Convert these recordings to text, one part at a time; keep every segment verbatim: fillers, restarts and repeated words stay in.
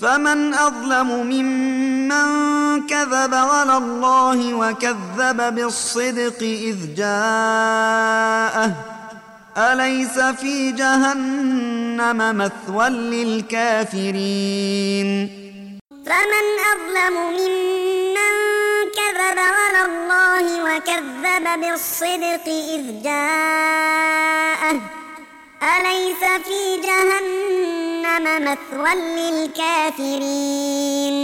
فمن أظلم ممن كذب على الله وكذب بالصدق إذ جاءه أليس في جهنم مثوى للكافرين فمن أظلم ممن كذب على الله وكذب بالصدق إذ جاءه أليس في جهنم مثوى للكافرين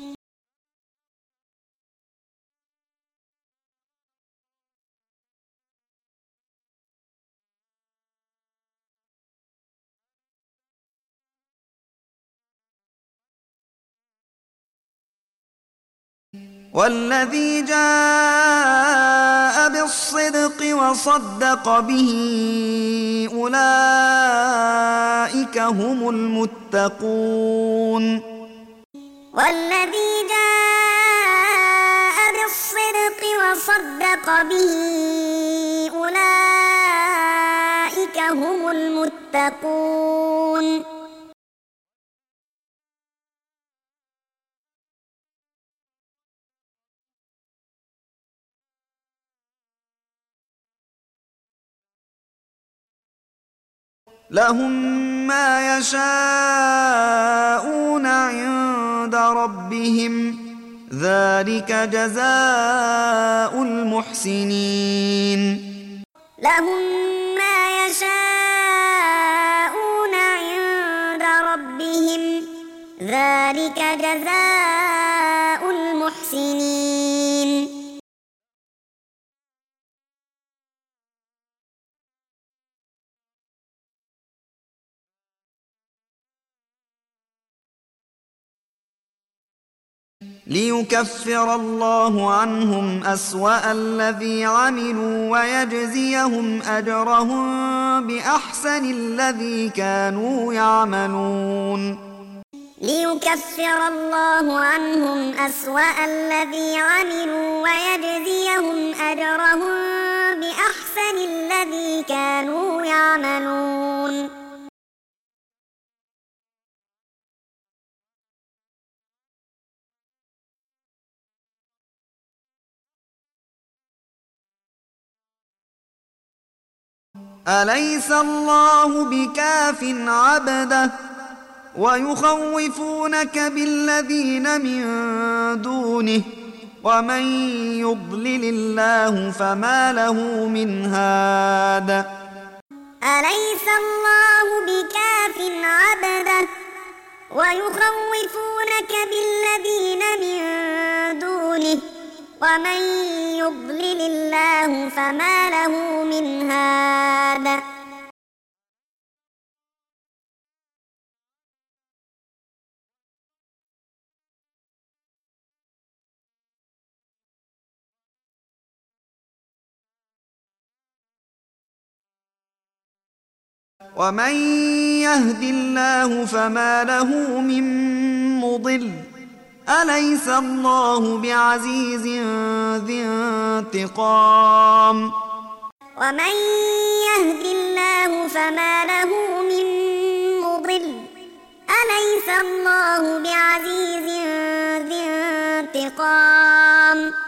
والذي جاء بالصدق وصدق به أولئك هم المتقون والذي جاء بالصدق وصدق به أولئك هم المتقون لهم ما يشاءون عند ربهم ذلك جزاء المحسنين لهم ما يشاءون عند ربهم ذلك جزاء المحسنين ليكفر الله عنهم أسوأ الذي عملوا ويجزيهم أجرهم بأحسن الذي كانوا يعملون ليكفر الله عنهم أسوأ الذي عملوا ويجزيهم أجرهم بأحسن الذي كانوا يعملون أليس الله بكاف عبده ويخوفونك بالذين من دونه ومن يضلل الله فما له من هاد أليس الله بكاف عبده ويخوفونك بالذين من دونه ومن يضلل الله فما له من هاد ومن يهد الله فما له من مضل أليس الله بعزيز ذي انتقام ومن يهد الله فما له من مضل أليس الله بعزيز ذي انتقام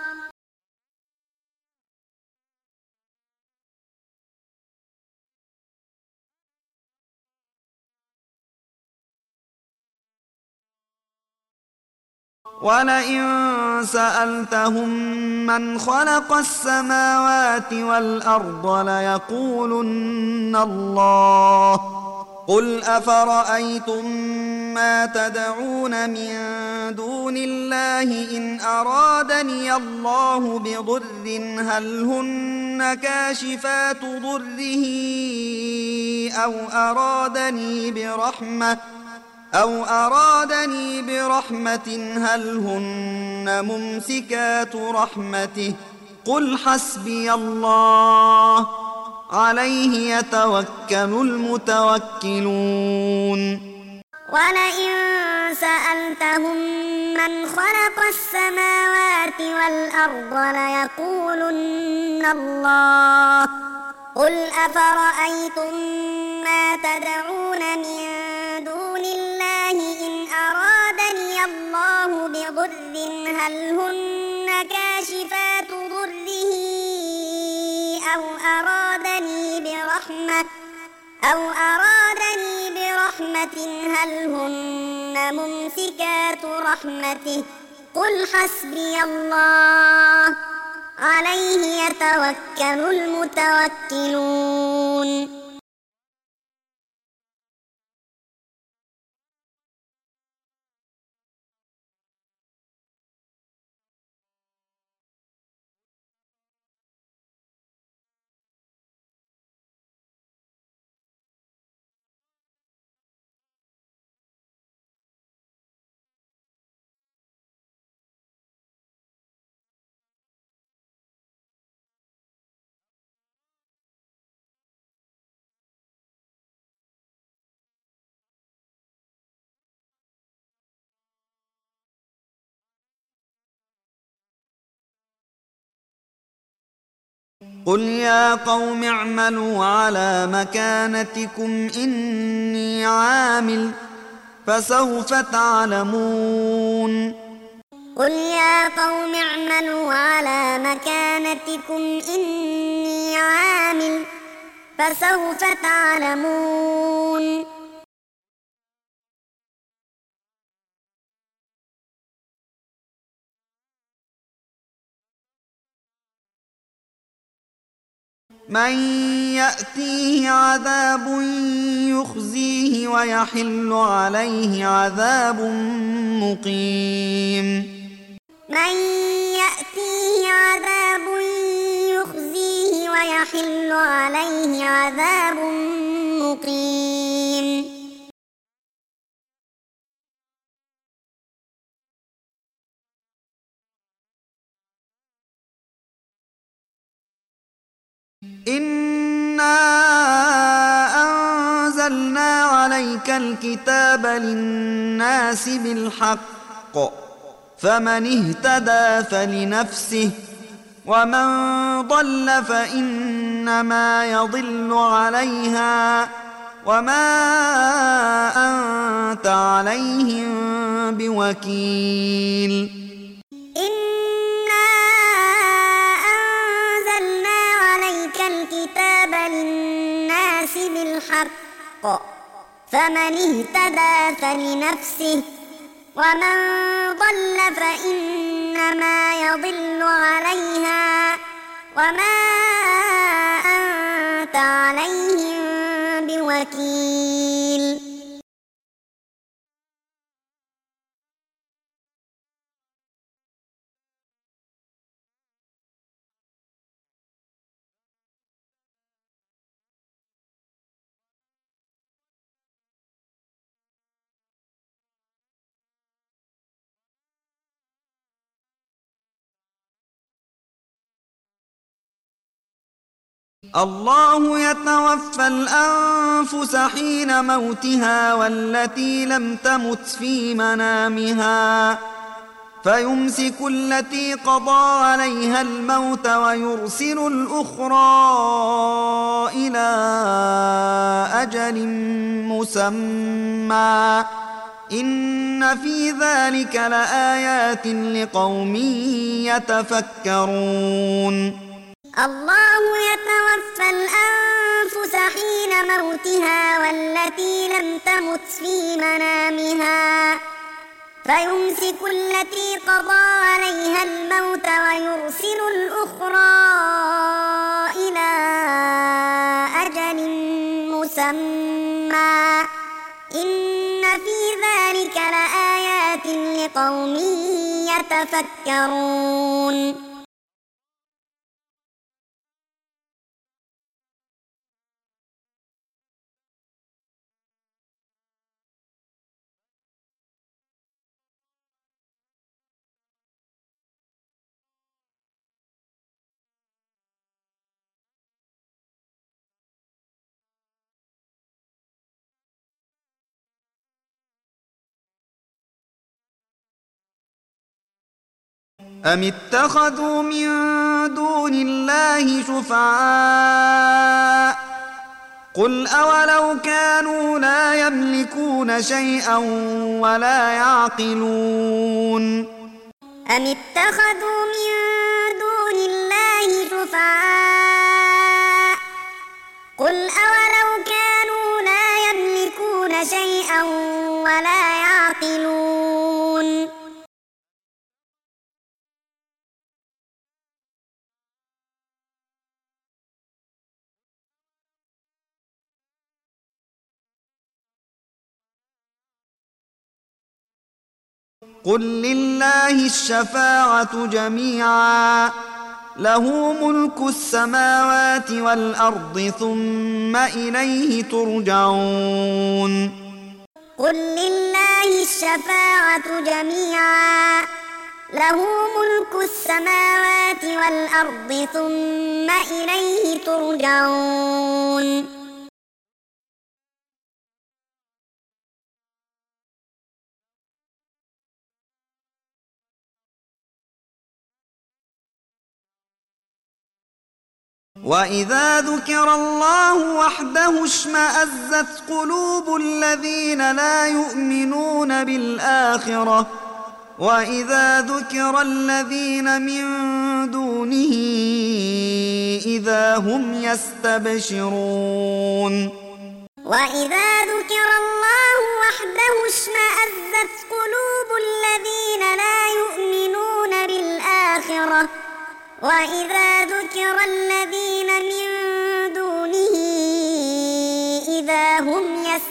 ولئن سألتهم من خلق السماوات والأرض ليقولن الله قل أفرأيتم ما تدعون من دون الله إن أرادني الله بضر هل هن كاشفات ضره أو أرادني برحمة أو أرادني برحمة هل هن ممسكات رحمته قل حسبي الله عليه يتوكل المتوكلون ولئن سألتهم من خلق السماوات والأرض ليقولن الله قل أفرأيتم ما تدعون من دون الله إن أرادني هل هن كاشفات ضره أو أرادني برحمة أو أرادني برحمة هل هن ممسكات رحمته قل حسبي الله عليه يتوكل المتوكلون. قل يا قوم اعملوا على مكانتكم إني عامل فسوف تعلمون. قل يا قوم اعملوا على مكانتكم إني عامل فسوف تعلمون. من يأتيه عذاب يخزيه ويحل عليه عذاب مقيم. من يأتيه عذاب يخزيه ويحل عليه عذاب مقيم. إنا أنزلنا عليك الكتاب للناس بالحق فمن اهتدى فلنفسه ومن ضل فإنما يضل عليها وما أنت عليهم بوكيل. للناس بالحق فمن اهتدى فلنفسه ومن ضل فإنما يضل عليها وما أنت عليهم بوكيل. الله يتوفى الأنفس حين موتها والتي لم تمت في منامها فيمسك التي قضى عليها الموت ويرسل الأخرى إلى أجل مسمى إن في ذلك لآيات لقوم يتفكرون. الله يتوفى الأنفس حين موتها والتي لم تمت في منامها فيمسك التي قضى عليها الموت ويرسل الأخرى إلى أجل مسمى إن في ذلك لآيات لقوم يتفكرون. أم اتخذوا من دون الله شفعاء قل أولو كانوا لا يملكون شيئا ولا يعقلون. أم اتخذوا من دون الله شفعاء قل أولو كانوا لا يملكون شيئا ولا يعقلون قل لله الشفاعة جميعا له ملك السماوات والأرض ثم إليه ترجعون قل لله الشفاعة جميعا له ملك السماوات والأرض ثم إليه ترجعون وإذا ذكر الله وحده اشمأزت قلوب الذين لا يؤمنون بالآخرة وإذا ذكر الذين من دونه إذا هم يستبشرون وإذا ذكر الله وحده اشمأزت قلوب الذين لا يؤمنون بالآخرة وإذا ذكر الذين من دونه إذا هم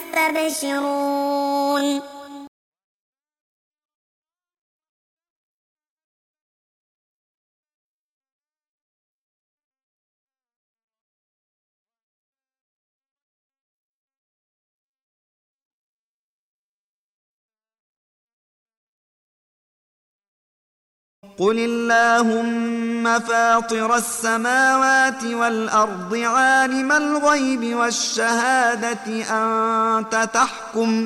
يستبشرون قل اللهم فاطر السماوات والأرض عالم الغيب والشهادة أنت تحكم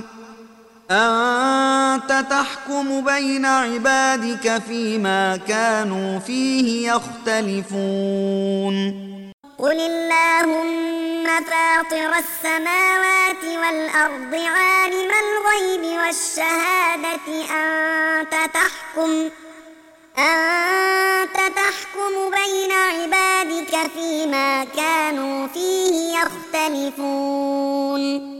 أنت تحكم بين عبادك فيما كانوا فيه يختلفون قل اللهم فاطر السماوات والأرض عالم الغيب والشهادة أنت تحكم أنت تحكم بين عبادك فيما كانوا فيه يختلفون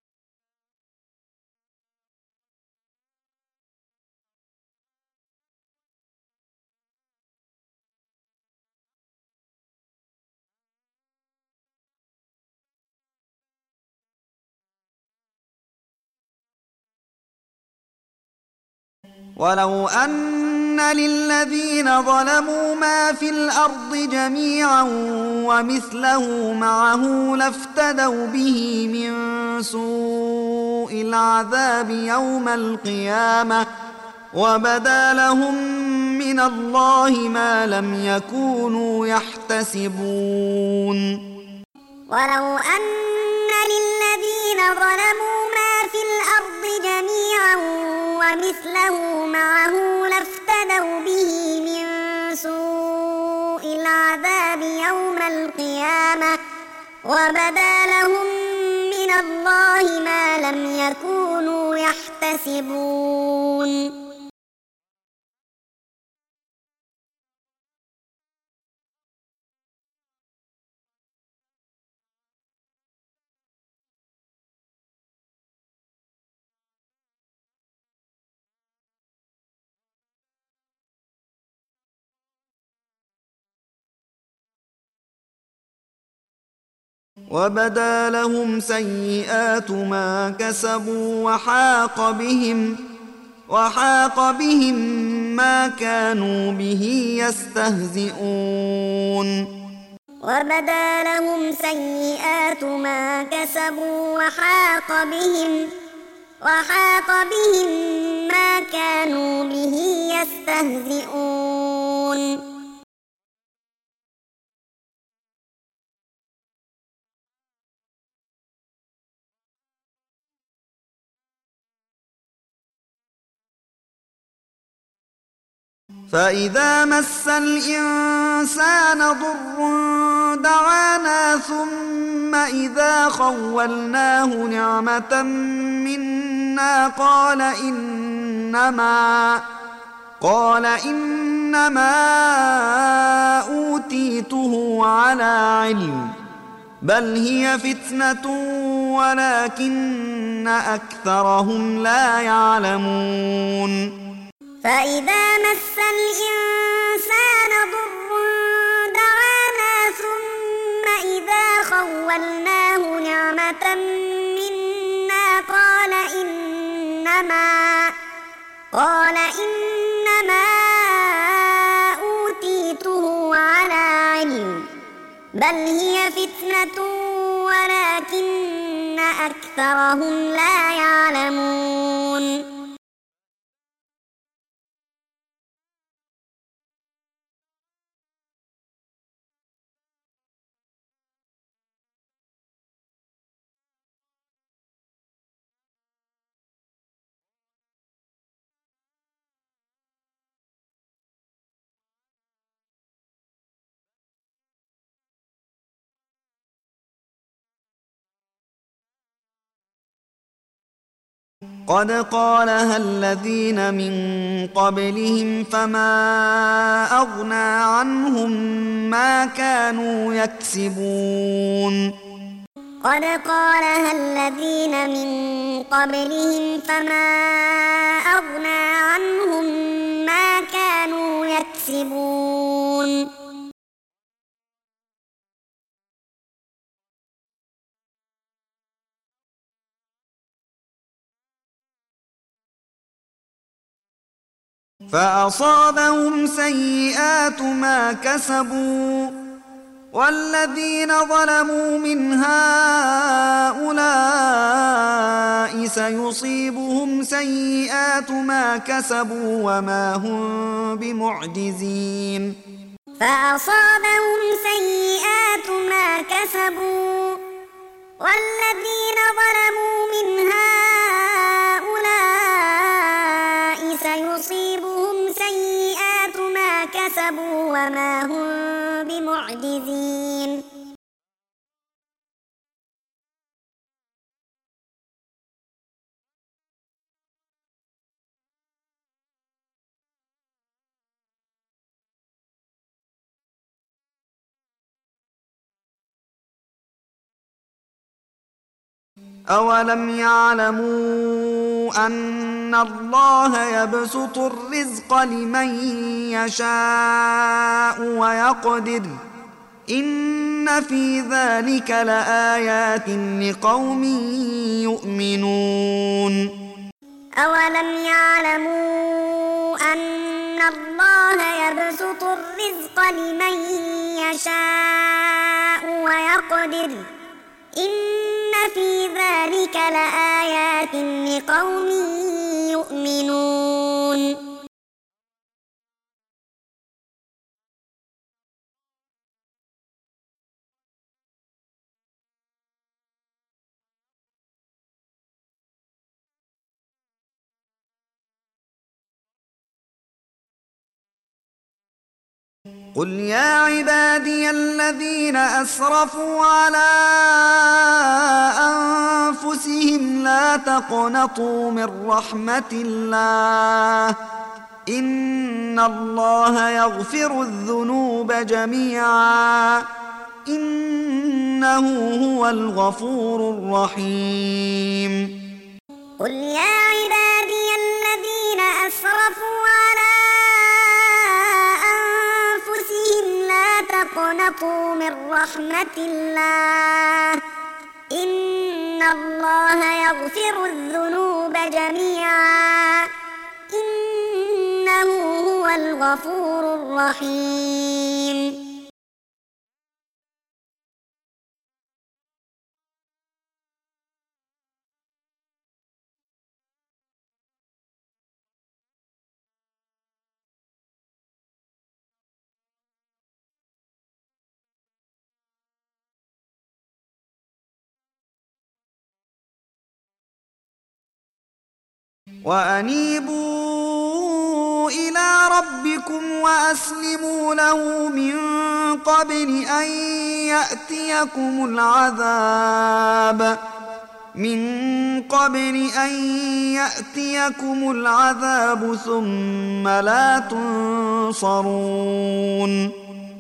ولو أن للذين ظلموا ما في الأرض جميعا ومثله معه لافتدوا به من سوء العذاب يوم القيامة وبدا لهم من الله ما لم يكونوا يحتسبون ولو أن للذين ظلموا ما في الأرض جميعا ومثله معه لافتدوا به من سوء العذاب يوم القيامة وبدا لهم من الله ما لم يكونوا يحتسبون وبدا لهم سيئات ما كسبوا وحاق بهم وحاق بهم ما كانوا به يستهزئون وبدا لهم سيئات ما كسبوا وحاق بهم وحاق بهم ما كانوا به يستهزئون فإذا مس الإنسان ضر دعانا ثم إذا خولناه نعمة منا قال إنما قال إنما أوتيته على علم بل هي فتنة ولكن أكثرهم لا يعلمون فإذا مس الإنسان ضر دعانا ثم إذا خولناه نعمة منا قال إنما قال إنما أوتيته على علم بل هي فتنة ولكن أكثرهم لا يعلمون قد قالها الذين من قبلهم فما أغنى عنهم ما كانوا يكسبون قد قالها الذين من قبلهم فما أغنى عنهم ما كانوا يكسبون فأصابهم سيئات ما كسبوا والذين ظلموا من هؤلاء سيصيبهم سيئات ما كسبوا وما هم بمعجزين فأصابهم سيئات ما كسبوا والذين ظلموا من هؤلاء سيصيبهم سيئات ما كسبوا وما هم بمعجزين أولم يعلموا أن الله يبسط الرزق لمن يشاء ويقدر إن في ذلك لآيات لقوم يؤمنون أولم يعلموا أن الله يبسط الرزق لمن يشاء ويقدر إن في ذلك لآيات لقوم يؤمنون قل يا عبادي الذين أسرفوا على أنفسهم لا تقنطوا من رحمة الله إن الله يغفر الذنوب جميعا إنه هو الغفور الرحيم قل يا عبادي الذين أسرفوا على تقنطوا من رحمة الله إن الله يغفر الذنوب جميعا إنه هو الغفور الرحيم وأنيبوا إلى ربكم وأسلموا له من قبل أن يأتيكم العذاب من قبل أن يأتيكم العذاب ثم لا تنصرون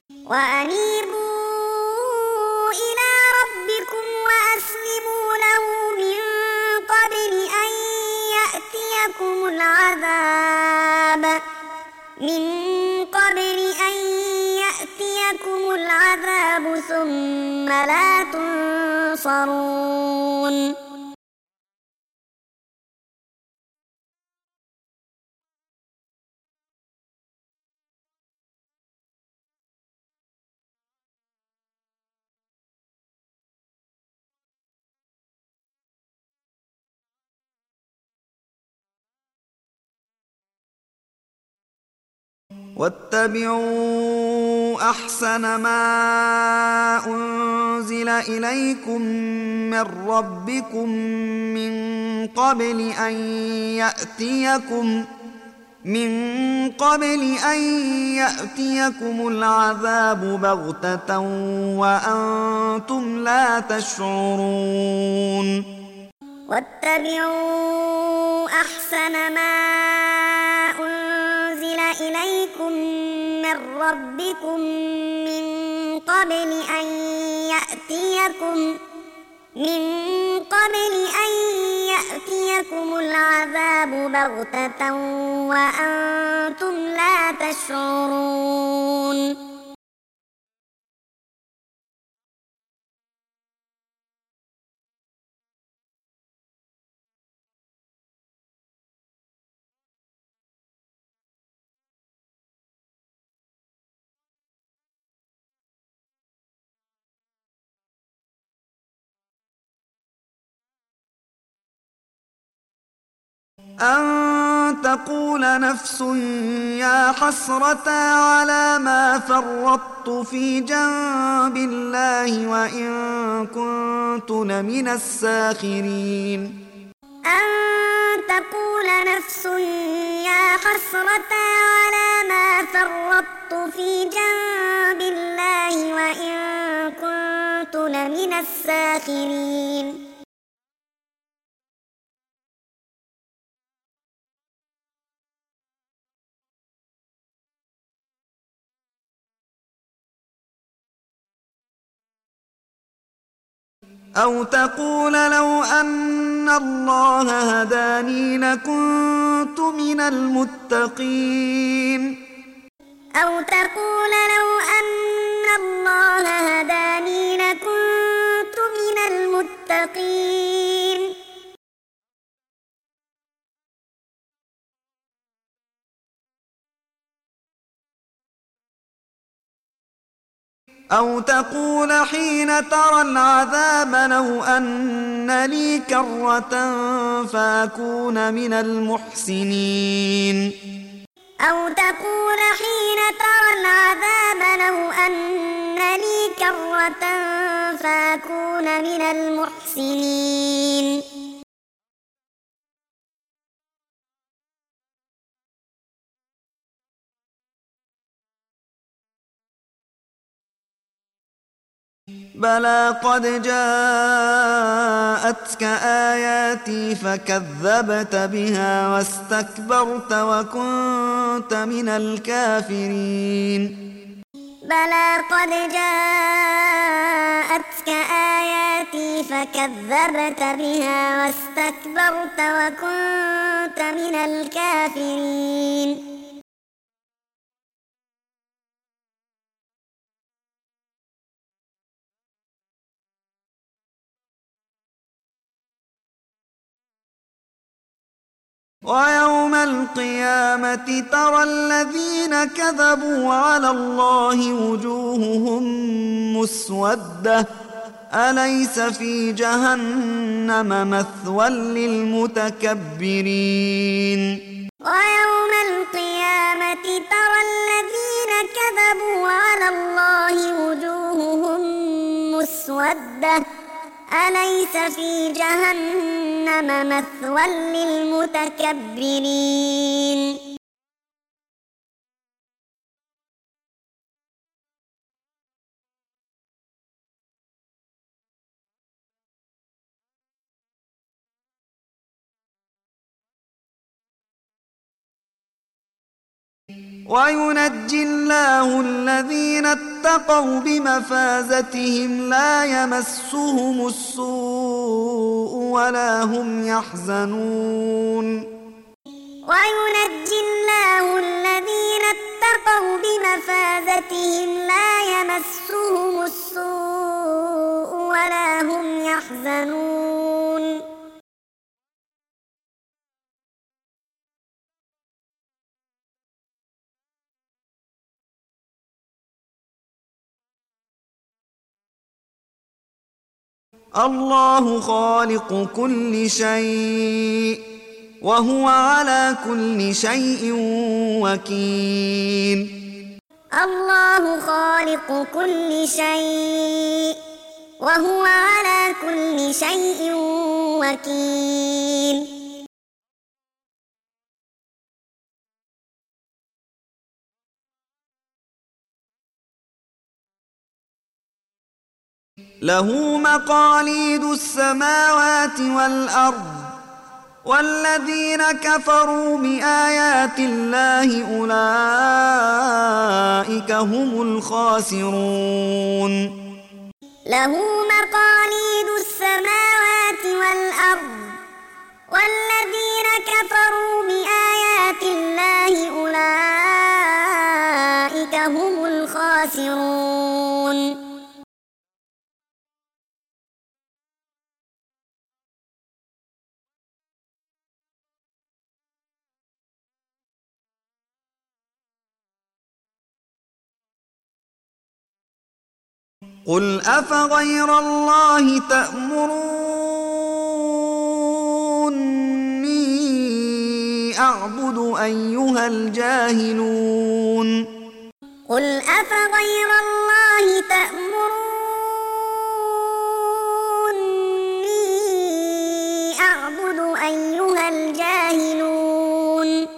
وأنيبوا إلى ربكم وأسلموا له من قبل أن يأتيكم العذاب من قبل أن يأتيكم العذاب ثم لا تنصرون واتبعوا أحسن ما أنزل إليكم من ربكم من قبل أن يأتيكم من قبل أن يأتيكم العذاب بغتة وأنتم لا تشعرون واتبعوا أحسن ما أنزل إليكم من ربكم من قبل أن يأتيكم من قبل أن يأتيكم العذاب بغتة وأنتم لا تشعرون أن تقول نفس يا حسرة على ما فرطت في جنب الله وإن كنت لمن الساخرين أن تقول نفس يا حسرة على ما فرطت في جنب الله وإن كنت لمن الساخرين أو تقول لو أن الله هداني لكنت من المتقين أو تقول لو أن الله هداني لكنت من المتقين أو تقول حين ترى العذاب لو أن لي كرة فأكون من المحسنين أو تقول حين ترى العذاب لو أن لي كرة فأكون من المحسنين بلى قد جاءتك آياتي فكذبت بها واستكبرت وكنت من الكافرين بلى قد جاءتك آياتي فكذبت بها واستكبرت وكنت من الكافرين ويوم القيامة ترى الذين كذبوا على الله وجوههم مسودة أليس في جهنم مثوى للمتكبرين ويوم القيامة ترى الذين كذبوا على الله وجوههم مسودة أليس في جهنم مثوى للمتكبرين وينجي الله الذين اتقوا بمفازتهم لا يمسهم السوء ولا هم يحزنون وينجي الله الذين اتقوا بمفازتهم لا يمسهم السوء ولا هم يحزنون الله خالق كل شيء وهو على كل شيء وكيل الله خالق كل شيء وهو على كل شيء وكيل له مقاليد السماوات والأرض والذين كفروا بآيات الله أولئك هم الخاسرون له مقاليد السماوات والأرض والذين كفروا بآيات الله أولئك هم الخاسرون قل أفغير الله تأمروني أعبد أيها الجاهلون قل أفغير الله تأمروني أعبد أيها الجاهلون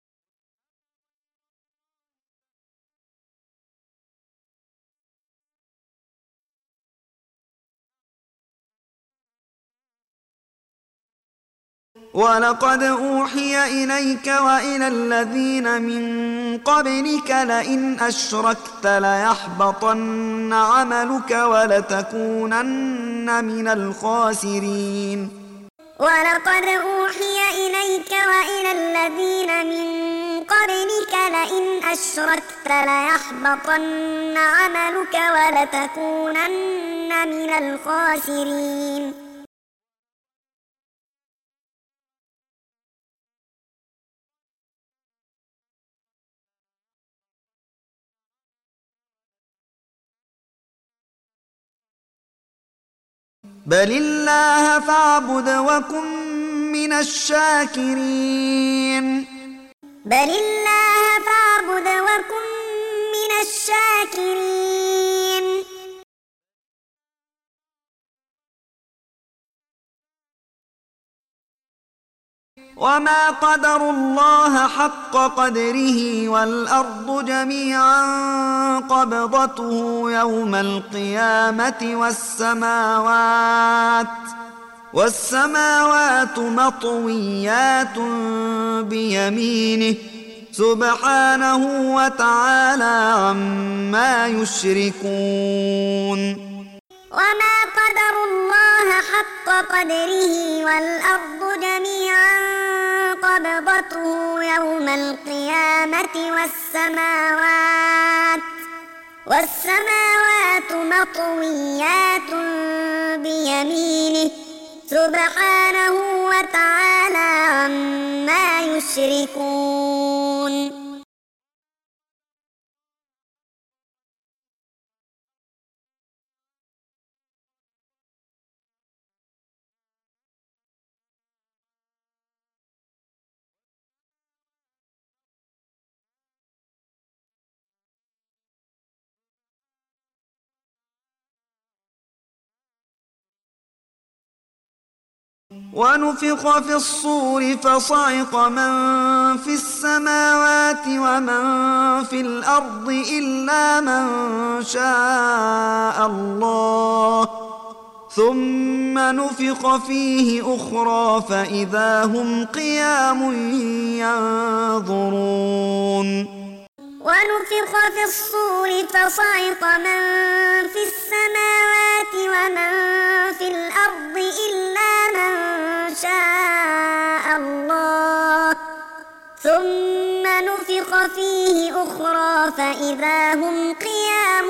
ولقد أوحي إليك وإلى الذين من قبلك لئن أشركت ليحبطن عملك ولتكونن من الخاسرين ولقد أوحي إليك وإلى الذين من قبلك لئن أشركت ليحبطن عملك ولتكونن من الخاسرين بل الله فاعبد وكن من الشاكرين بل الله فاعبد وكن من الشاكرين وما قدروا الله حق قدره والأرض جميعا قبضته يوم القيامة والسماوات والسماوات مطويات بيمينه سبحانه وتعالى عما يشركون وما قدروا الله حق قدره والأرض جميعا قبضته يوم القيامة والسماوات والسماوات مطويات بيمينه سبحانه وتعالى عما يشركون ونفخ في الصور فصعق من في السماوات ومن في الأرض إلا من شاء الله ثم نفخ فيه أخرى فإذا هم قيام ينظرون ونفخ في الصور فصعق من في السماوات ومن في الأرض إلا من شاء الله ثم نفخ فيه أخرى فإذا هم قيام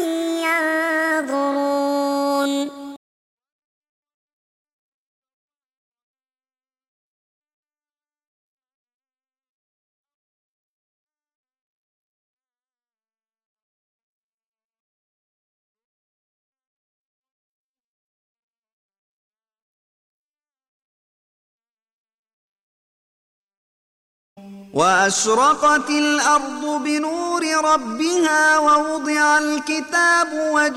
ينظرون وأشرقت الأرض بنور ربها ووضع الكتاب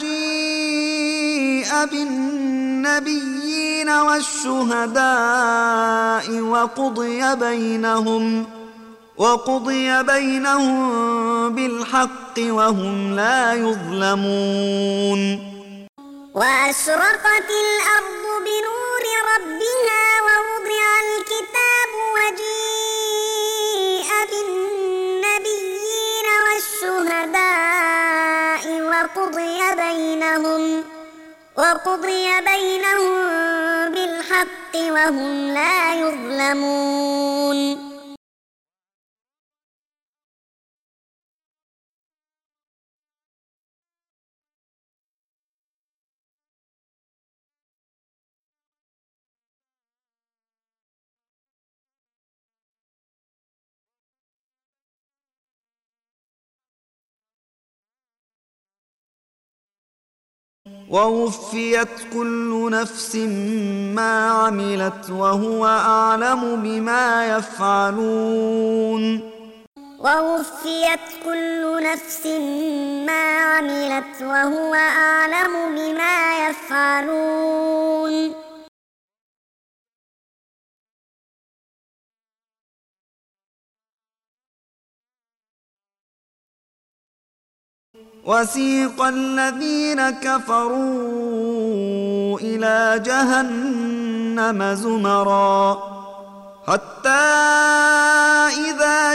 وجيء بالنبيين والشهداء وقضي بينهم وقضي بينهم بالحق وهم لا يظلمون وأشرقت الأرض بنور ربها ووضع الكتاب وجيء بالنبيين والشهداء وقضي بينهم وقضي بينهم بالحق وهم لا يظلمون ووفيت كل نفس ما عملت وهو أعلم بما يفعلون ووفيت كل نفس ما عملت وهو أعلم بما يفعلون وسيق الذين كفروا إلى جهنم زمرا حتى إذا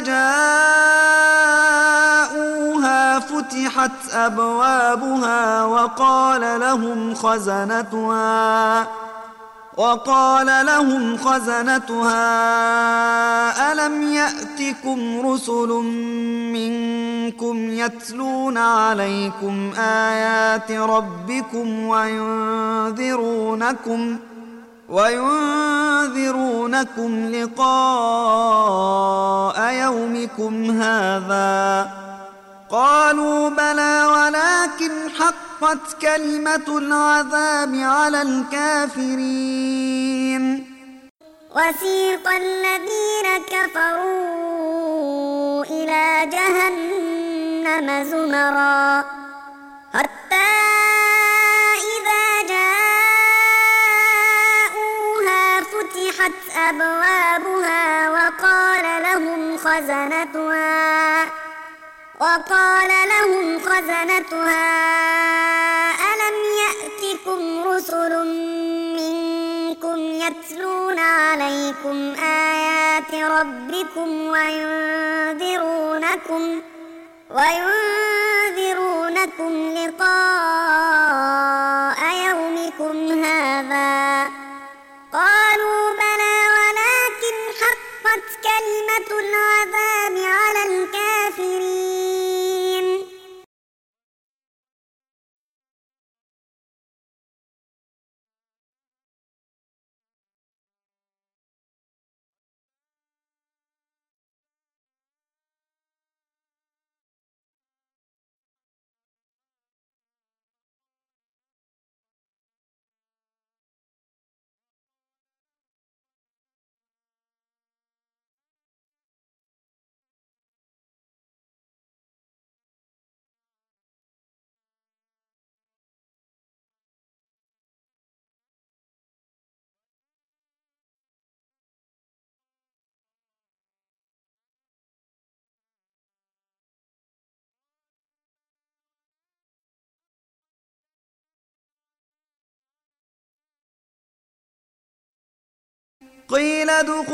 جاءوها فتحت أبوابها وقال لهم خزنتها وقال لهم خزنتها ألم يأتكم رسل منكم يتلون عليكم آيات ربكم وينذرونكم وينذرونكم لقاء يومكم هذا قالوا بلى ولكن حقت كلمة العذاب على الكافرين وسيق الذين كفروا إلى جهنم زمرا حتى إذا جاءوها فتحت أبوابها وقال لهم خزنتها وقال لهم خزنتها ألم يأتكم رسل منكم يتلون عليكم آيات ربكم وينذرونكم وينذرونكم لقاء يومكم هذا قالوا بلى ولكن حقت كلمة العذاب على الكافرين قيل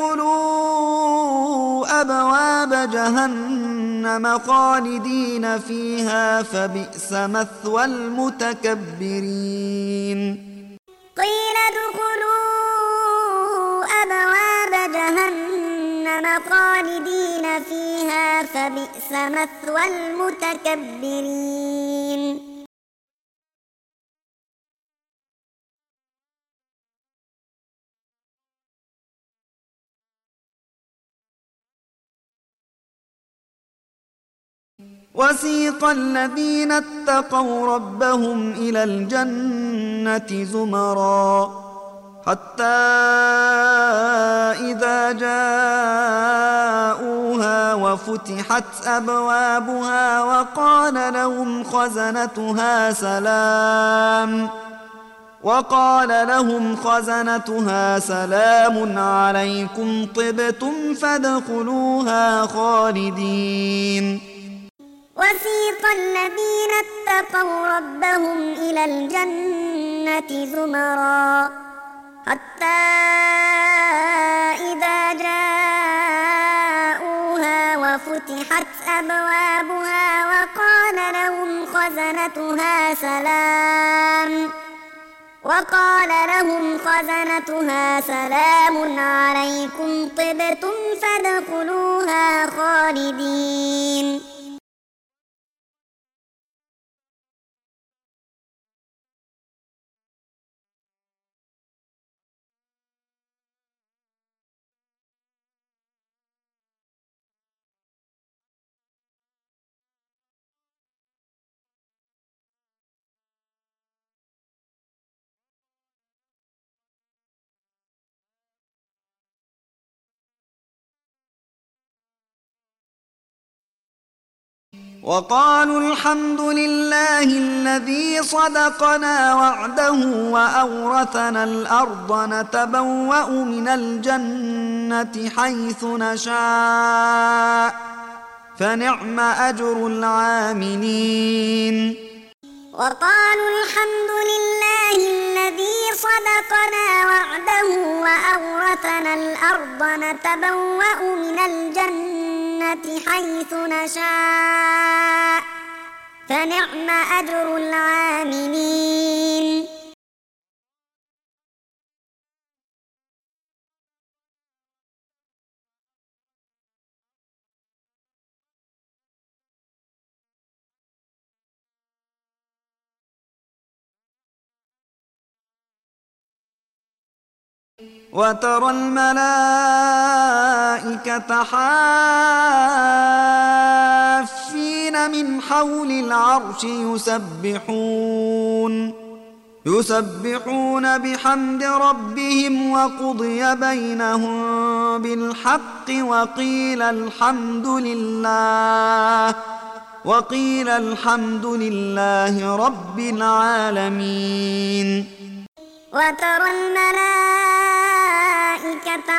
ادخلوا أبواب جهنم خالدين فيها فبئس مثوى المتكبرين قيل ادخلوا أبواب جهنم خالدين فيها فبئس مثوى المتكبرين وسيق الذين اتقوا ربهم إلى الجنة زمرا حتى إذا جاءوها وفتحت أبوابها وقال لهم خزنتها سلام وقال لهم خزنتها سلام عليكم طبتم فادخلوها خالدين وسيق الذين اتقوا ربهم إلى الجنة زمرا حتى إذا جاءوها وفتحت أبوابها وقال لهم خزنتها سلام وقال لهم خزنتها سلام عليكم طبتم فادخلوها خالدين وقالوا الحمد لله الذي صدقنا وعده وأورثنا الأرض نتبوأ من الجنة حيث نشاء فنعم أجر العاملين وقالوا الحمد لله الذي صدقنا وعده وأورثنا الأرض نتبوأ من الجنة حيث نشاء فنعم أجر العاملين وترى الملائكة حافين من حول العرش يسبحون يسبحون بحمد ربهم وقضي بينهم بالحق وقيل الحمد لله وقيل الحمد لله رب العالمين وترى الملائكة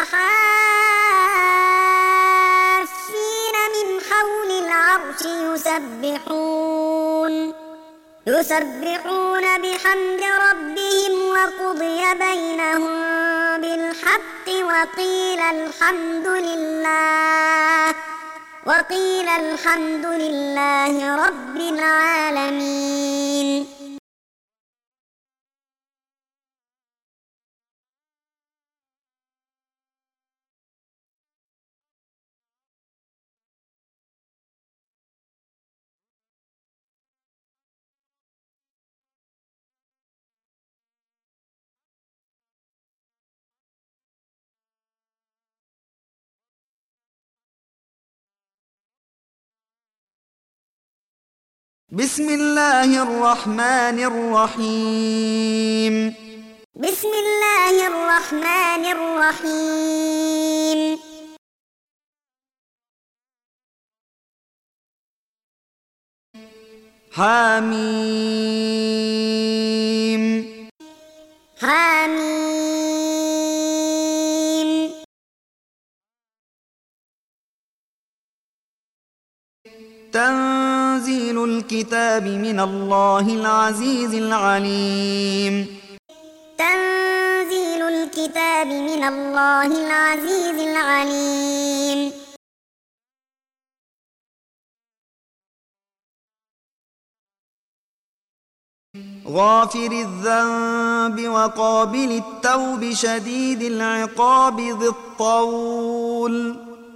حافين من حول العرش يسبحون يسبحون بحمد ربهم وقضي بينهم بالحق وقيل الحمد لله وقيل الحمد لله رب العالمين بسم الله الرحمن الرحيم بسم الله الرحمن الرحيم حميم حميم تنزيل الكتاب من الله العزيز العليم تنزيل الكتاب من الله العزيز العليم. غافر الذنب وقابل التوب شديد العقاب ذي الطول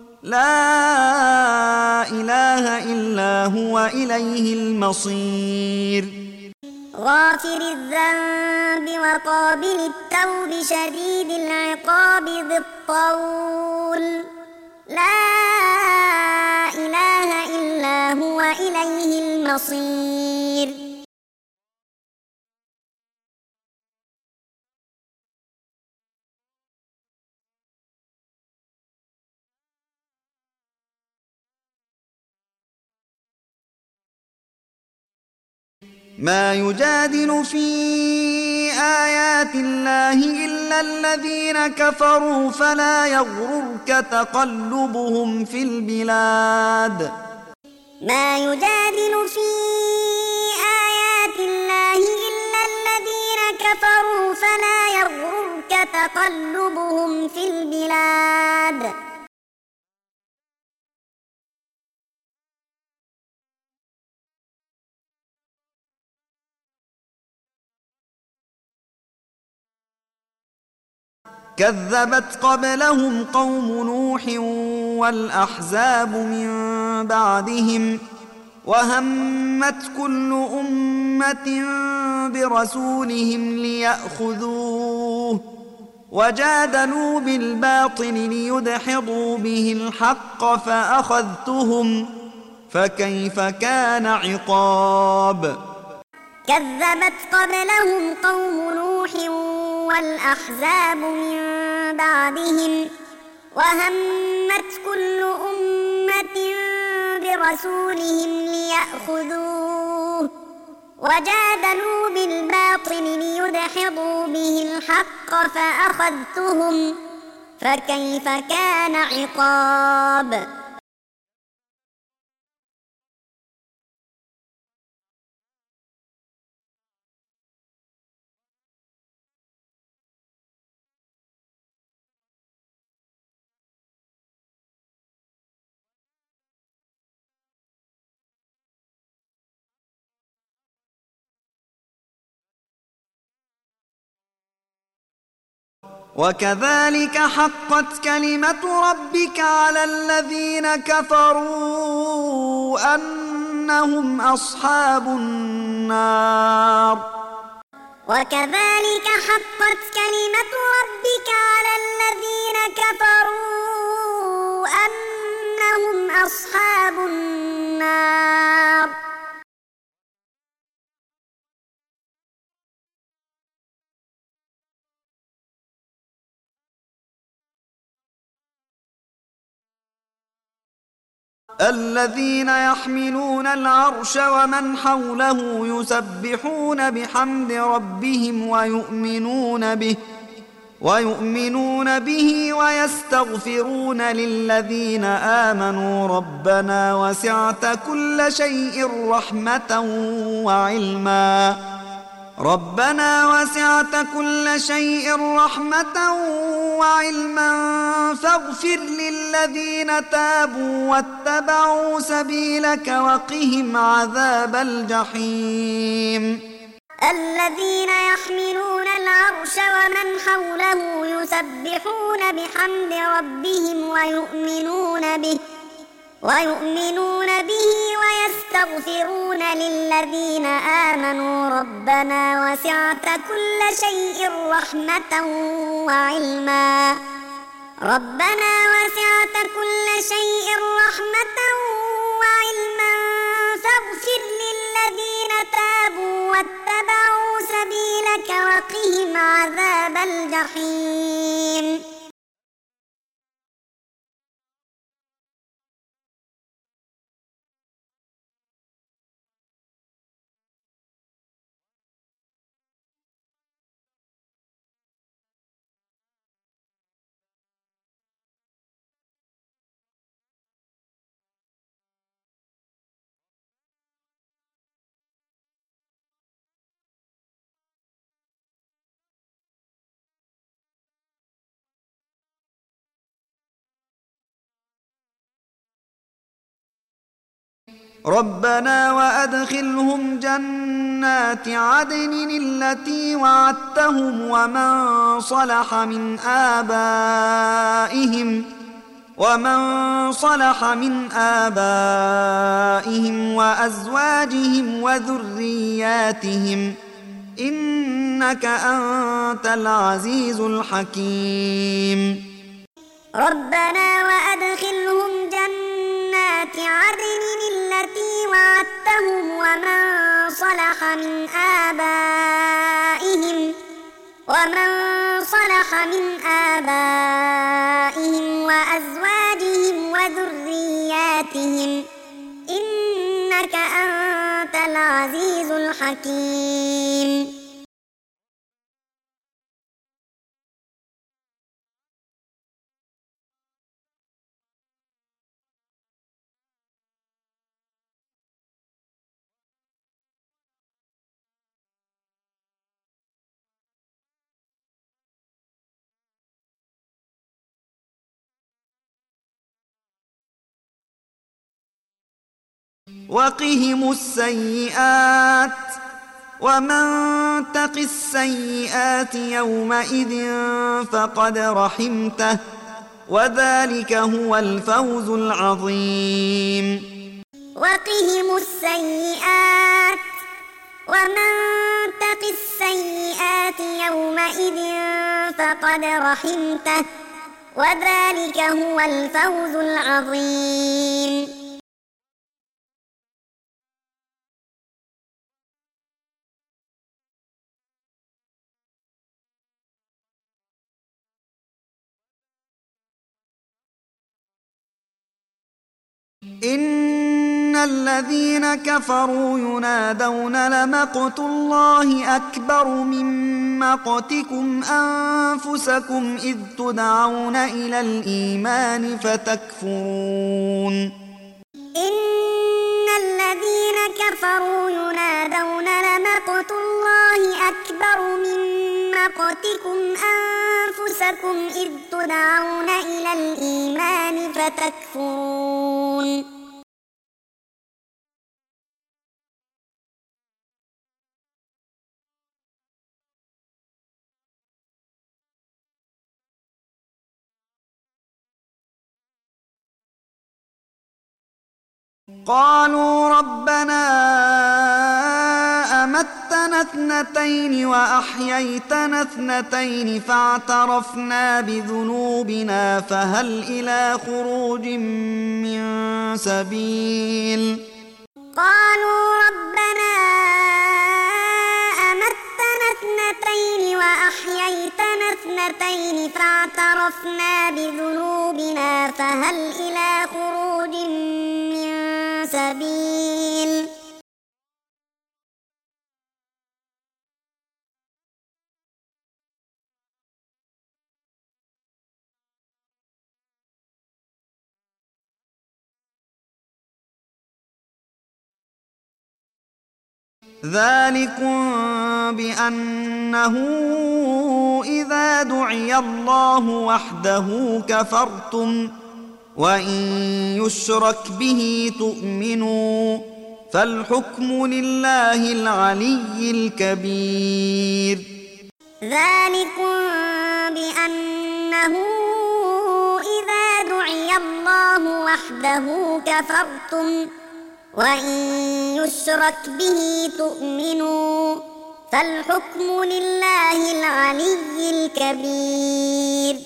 لا إله إلا هو إليه المصير. غافر الذنب وقابل التوب شديد العقاب ذي الطول لا إله إلا هو إليه المصير. ما يجادل في آيات الله إلا الذين كفروا فلا يغررك تقلبهم في البلاد. ما يجادل في آيات الله إلا الذين كفروا فلا يغررك تقلبهم في البلاد. كذبت قبلهم قوم نوح والأحزاب من بعدهم وهمت كل أمة برسولهم ليأخذوه وجادلوا بالباطل ليدحضوا به الحق فأخذتهم فكيف كان عقاب. كذبت قبلهم قوم نوح والأحزاب من بعدهم وهمت كل أمة برسولهم ليأخذوه وجادلوا بالباطل ليدحضوا به الحق فأخذتهم فكيف كان عقاب. وكذلك حقت كلمة ربك على الذين كفروا أنهم أصحاب النار. وكذلك حقت كلمة ربك على الذين كفروا أنهم أصحاب النار. الذين يحملون العرش ومن حوله يسبحون بحمد ربهم ويؤمنون به ويؤمنون به ويستغفرون للذين آمنوا ربنا وسعت كل شيء رحمة وعلما ربنا وسعت كل شيء رحمة وعلما فاغفر للذين تابوا واتبعوا سبيلك وقهم عذاب الجحيم. الذين يحملون العرش ومن حوله يسبحون بحمد ربهم ويؤمنون به ويؤمنون به ويستغفرون للذين آمنوا ربنا وسعت كل شيء رحمة وعلما ربنا وسعت كل شيء رحمة وعلما فاغفر للذين تابوا واتبعوا سبيلك وقهم عذاب الجحيم. ربنا وأدخلهم جنات عدن التي وعدتهم ومن صلح من آبائهم ومن صلح من آبائهم وأزواجهم وذرياتهم إنك أنت العزيز الحكيم ربنا وأدخلهم جنات عدن التي وعدتهم ومن صلح من آبائهم ومن صلح من آبائهم وأزواجهم وذرياتهم إنك أنت العزيز الحكيم وقهم السيئات ومن تق السيئات يومئذ فقد رحمته وذلك هو الفوز العظيم وقهم السيئات ومن تق السيئات يومئذ فقد رحمته وذلك هو الفوز العظيم إن الذين كفروا ينادون لمقت الله أكبر من مقتكم أنفسكم إذ تدعون إلى الإيمان فتكفرون إن الذين كفروا ينادون لمقت الله أكبر من مقتكم أنفسكم إذ تدعون إلى الإيمان فتكفرون قالوا ربنا أمتنا اثنتين وأحييتنا اثنتين فاعترفنا بذنوبنا فهل إلى خروج من سبيل قالوا ربنا أمتنا اثنتين وأحييتنا اثنتين فاعترفنا بذنوبنا فهل إلى خروج من سبيل ذلكم بأنه إذا دعي الله وحده كفرتم وإن يشرك به تؤمنوا فالحكم لله العلي الكبير ذلكم بأنه إذا دعي الله وحده كفرتم وإن يشرك به تؤمنوا فالحكم لله العلي الكبير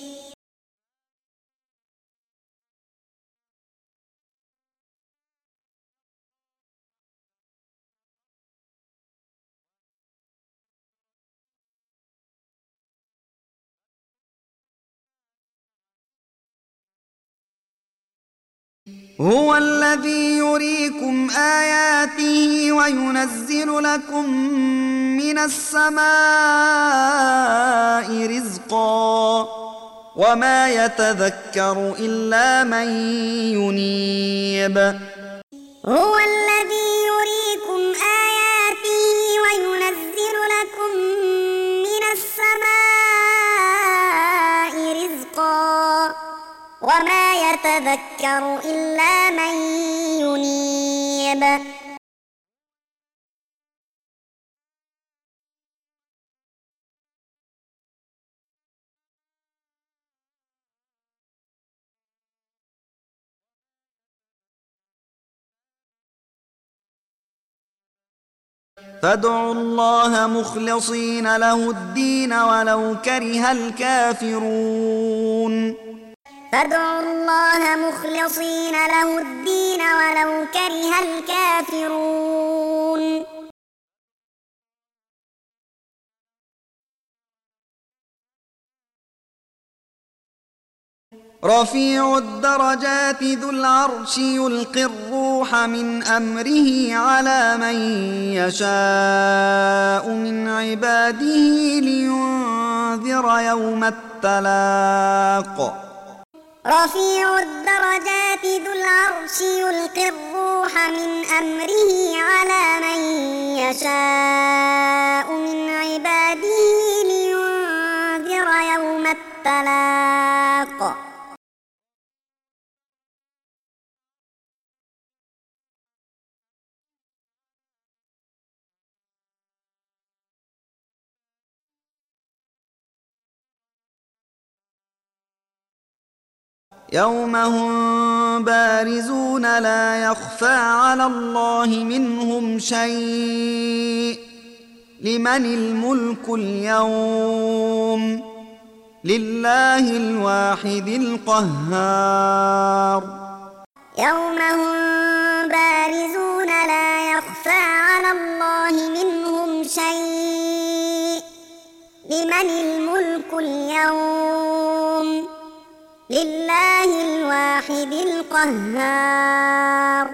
هو الذي يريكم آياته وينزل لكم من السماء رزقا وما يتذكر إلا من ينيب هو الذي يريكم آياته وينزل لكم من السماء رزقا وما يتذكر إلا من ينيب رقيب فادعوا الله مخلصين له الدين ولو كره الكافرون فادعوا الله مخلصين له الدين ولو كره الكافرون رفيع الدرجات ذو العرش يلقي الروح من أمره على من يشاء من عباده لينذر يوم التلاق رفيع الدرجات ذو العرش يلقي الروح من أمره على من يشاء من عباده لينذر يوم التلاق يوم هم بارزون لا يخفى على الله منهم شيء لمن الملك اليوم لله الواحد القهار يوم هم بارزون لا يخفى على الله منهم شيء لمن الملك اليوم لله الواحد القهار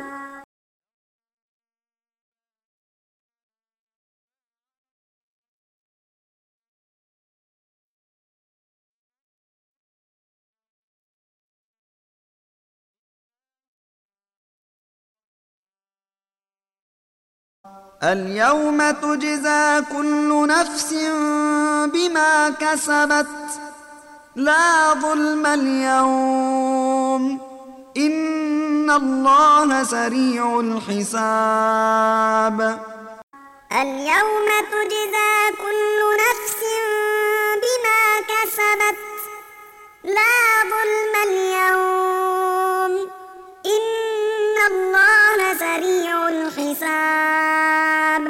اليوم تجزى كل نفس بما كسبت لا ظلم اليوم إن الله سريع الحساب اليوم تجزى كل نفس بما كسبت لا ظلم اليوم إن الله سريع الحساب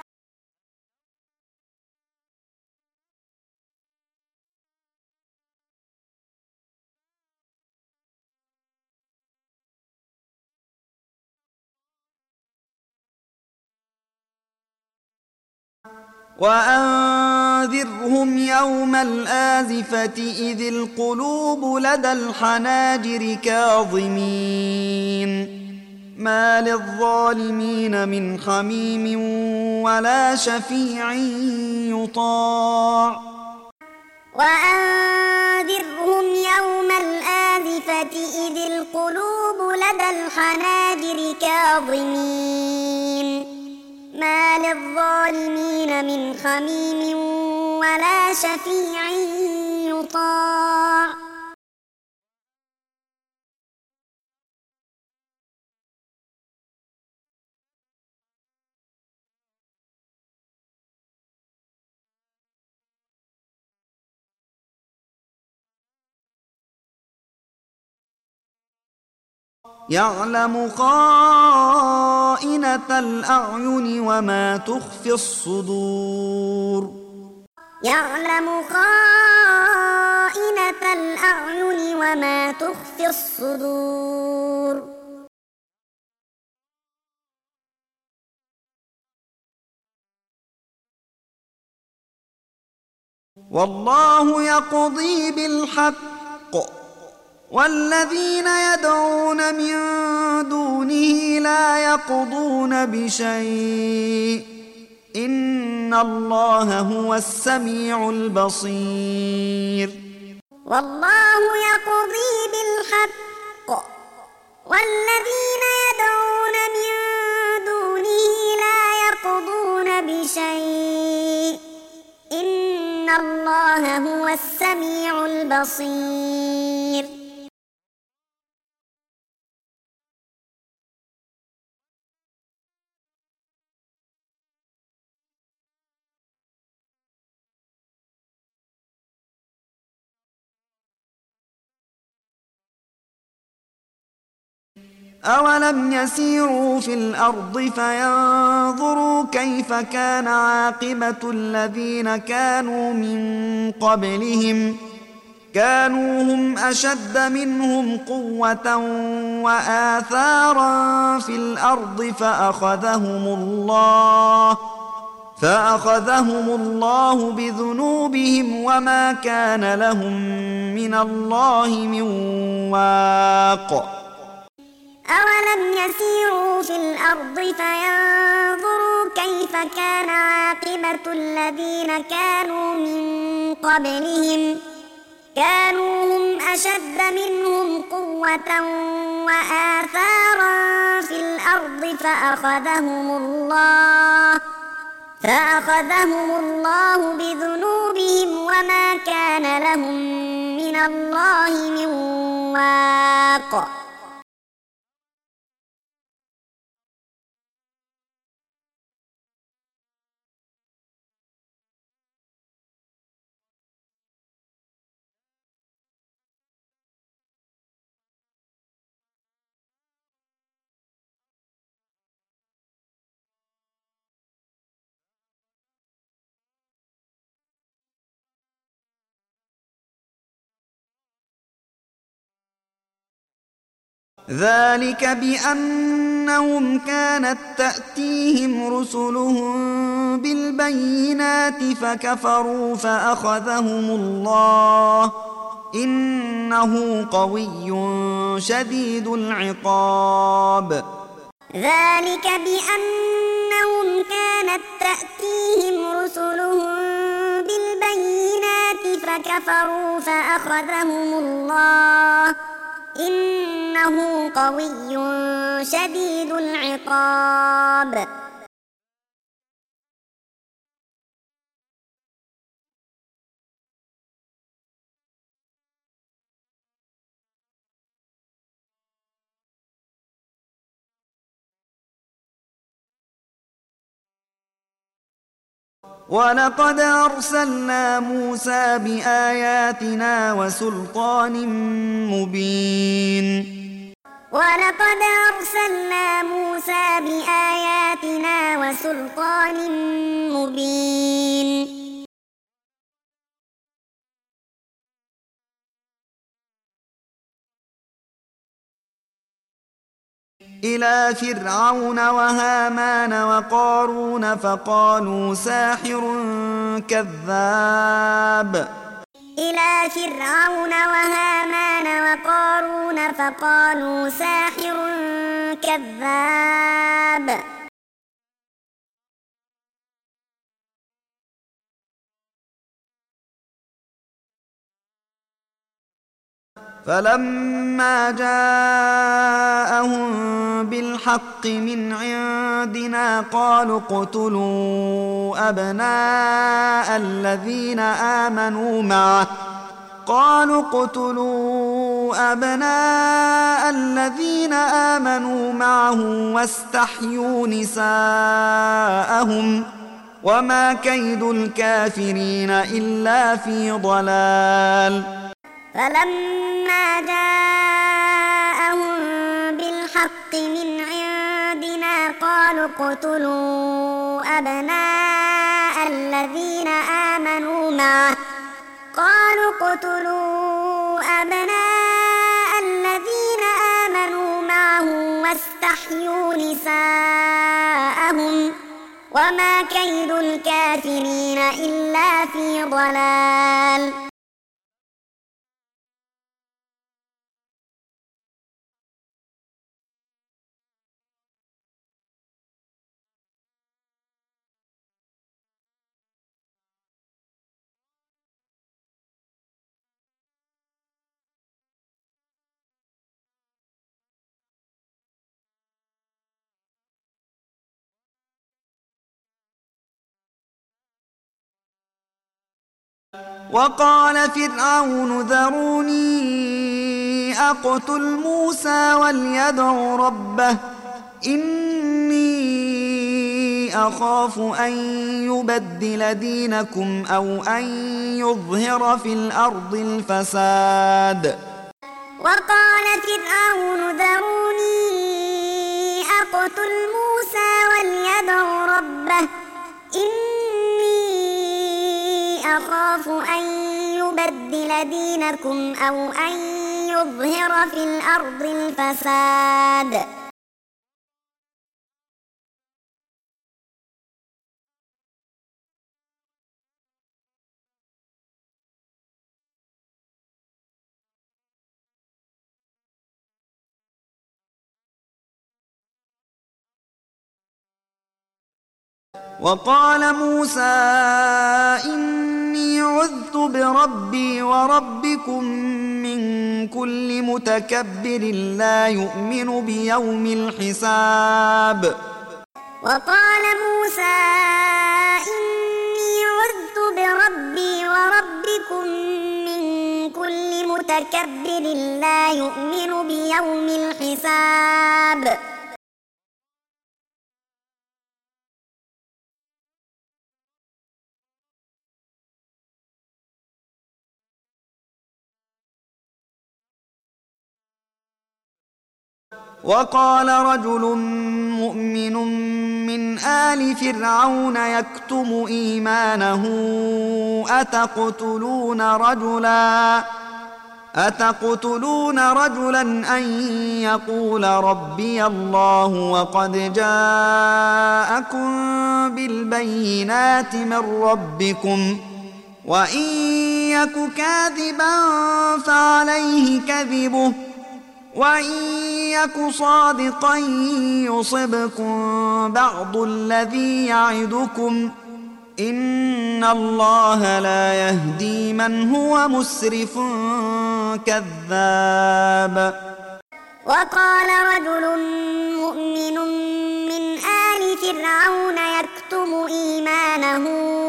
وأنذرهم يوم الآزفة إذ القلوب لدى الحناجر كاظمين ما للظالمين من حميم ولا شفيع يطاع وأنذرهم يوم الآزفة إذ القلوب لدى الحناجر كاظمين ما للظالمين من حميم ولا شفيع يطاع يعلم خائنة الأعين وما تخفي الصدور يعلم خائنة الأعين وما تخفي الصدور والله يقضي بالحق والذين يدعون من دونه لا يقضون بشيء إن الله هو السميع البصير والله يقضي بالحق والذين يدعون من دونه لا يقضون بشيء إن الله هو السميع البصير أولم يسيروا في الأرض فينظروا كيف كان عاقبة الذين كانوا من قبلهم كانوا هم أشد منهم قوة وآثارا في الأرض فأخذهم الله فأخذهم الله بذنوبهم وما كان لهم من الله من واق. أولم يسيروا في الأرض فينظروا كيف كان عاقبة الذين كانوا من قبلهم كانوا هم أشد منهم قوة وآثارا في الأرض فأخذهم الله فأخذهم الله بذنوبهم وما كان لهم من الله من واق. ذلك بأنهم كانت تأتيهم رسلهم بالبينات فكفروا فأخذهم الله إنه قوي شديد العقاب. ذلك بأنهم كانت تأتيهم رسلهم بالبينات فكفروا فأخذهم الله إنه قوي شديد العقاب. ولقد أرسلنا موسى بآياتنا وسلطان مبين ولقد أرسلنا موسى بآياتنا وسلطان مبين إلى فرعون وهامان وقارون فقالوا ساحر كذاب إلى فرعون وهامان وقارون فقالوا ساحر كذاب فلما جاءهم بالحق من عندنا قالوا اقتلوا أبناء الذين آمنوا معه قالوا اقتلوا أبناء الذين آمنوا معه واستحيوا نساءهم وما كيد الكافرين إلا في ضلال. فلما جاءهم بالحق من عندنا قالوا اقتلوا أبناء الذين آمنوا معه قالوا اقتلوا أبناء الذين آمنوا معه واستحيوا نساءهم وما كيد الكافرين إلا في ضلال. وقال فرعون ذروني أقتل موسى وليدع ربه إني أخاف أن يبدل دينكم أو أن يظهر في الأرض الفساد. وقال فرعون ذروني فليقتل موسى وليدع ربه إني أخاف أن يبدل دينكم أو أن يظهر في الأرض الفساد. وقال موسى إني عذت بربي وربكم من كل متكبر لا يؤمن بيوم الحساب. وقال موسى إني عذت بربي وربكم من كل متكبر لا يؤمن بيوم الحساب. وقال رجل مؤمن من آل فرعون يكتم إيمانه أتقتلون رجلا أتقتلون رجلا أن يقول ربي الله وقد جاءكم بالبينات من ربكم وإن يك كاذبا فعليه كذبه وإن يك صادقا يصبكم بعض الذي يعدكم إن الله لا يهدي من هو مسرف كذاب. وقال رجل مؤمن من آل فرعون يكتم إيمانه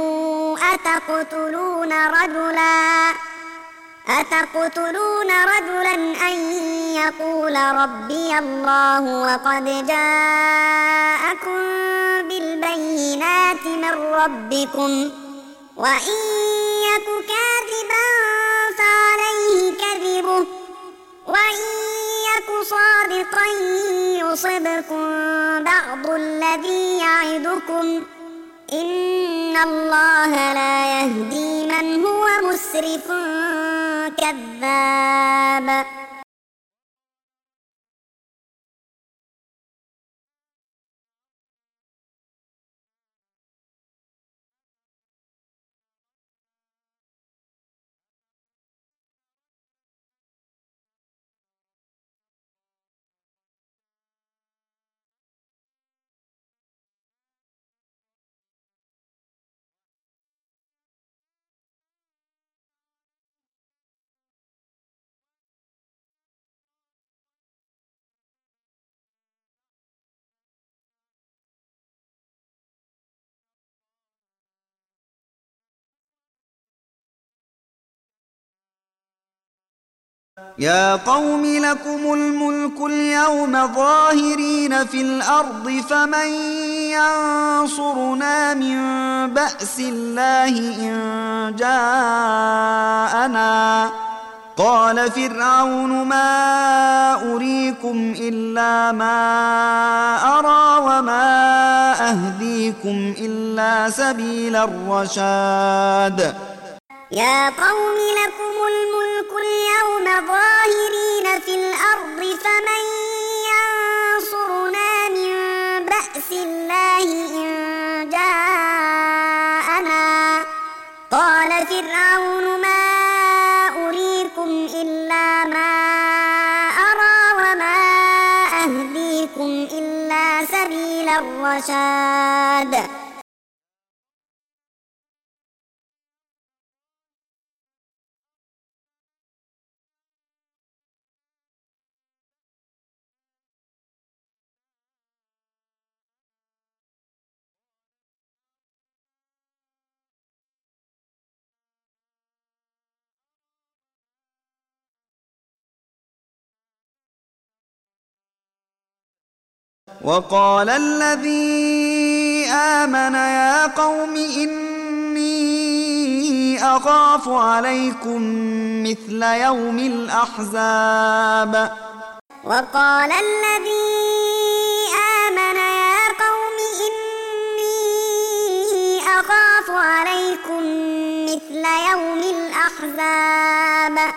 أتقتلون رجلا أتقتلون رجلا أن يقول ربي الله وقد جاءكم بالبينات من ربكم وإن يك كاذبا فعليه كذبه وإن يك صادقا يصبكم بعض الذي يعدكم إن الله لا يهدي من هو مسرف كذاب. يا قوم لكم الملك اليوم ظاهرين في الأرض فمن ينصرنا من بأس الله إن جاءنا قال فرعون ما أريكم إلا ما أرى وما أهديكم إلا سبيل الرشاد. يا قوم لكم الملك اليوم ظاهرين في الأرض فمن ينصرنا من بأس الله إن جاءنا قال فرعون ما أريكم إلا ما أرى وما أهديكم إلا سبيل الرشاد. وقال الذي آمن يا قوم إني أخاف عليكم مثل يوم الأحزاب. وقال الذي آمن الأحزاب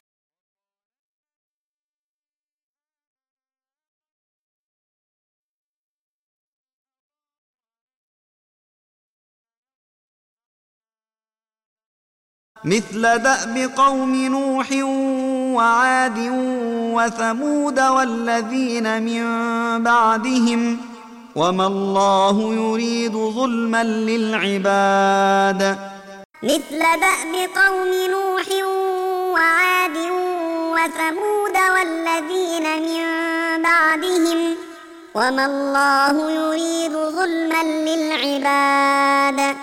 مثل دأب قوم نوح وعاد وثمود والذين من بعدهم وما الله يريد ظلما للعباد مثل دأب قوم نوح وعاد وثمود والذين من بعدهم وما الله يريد ظلما للعباد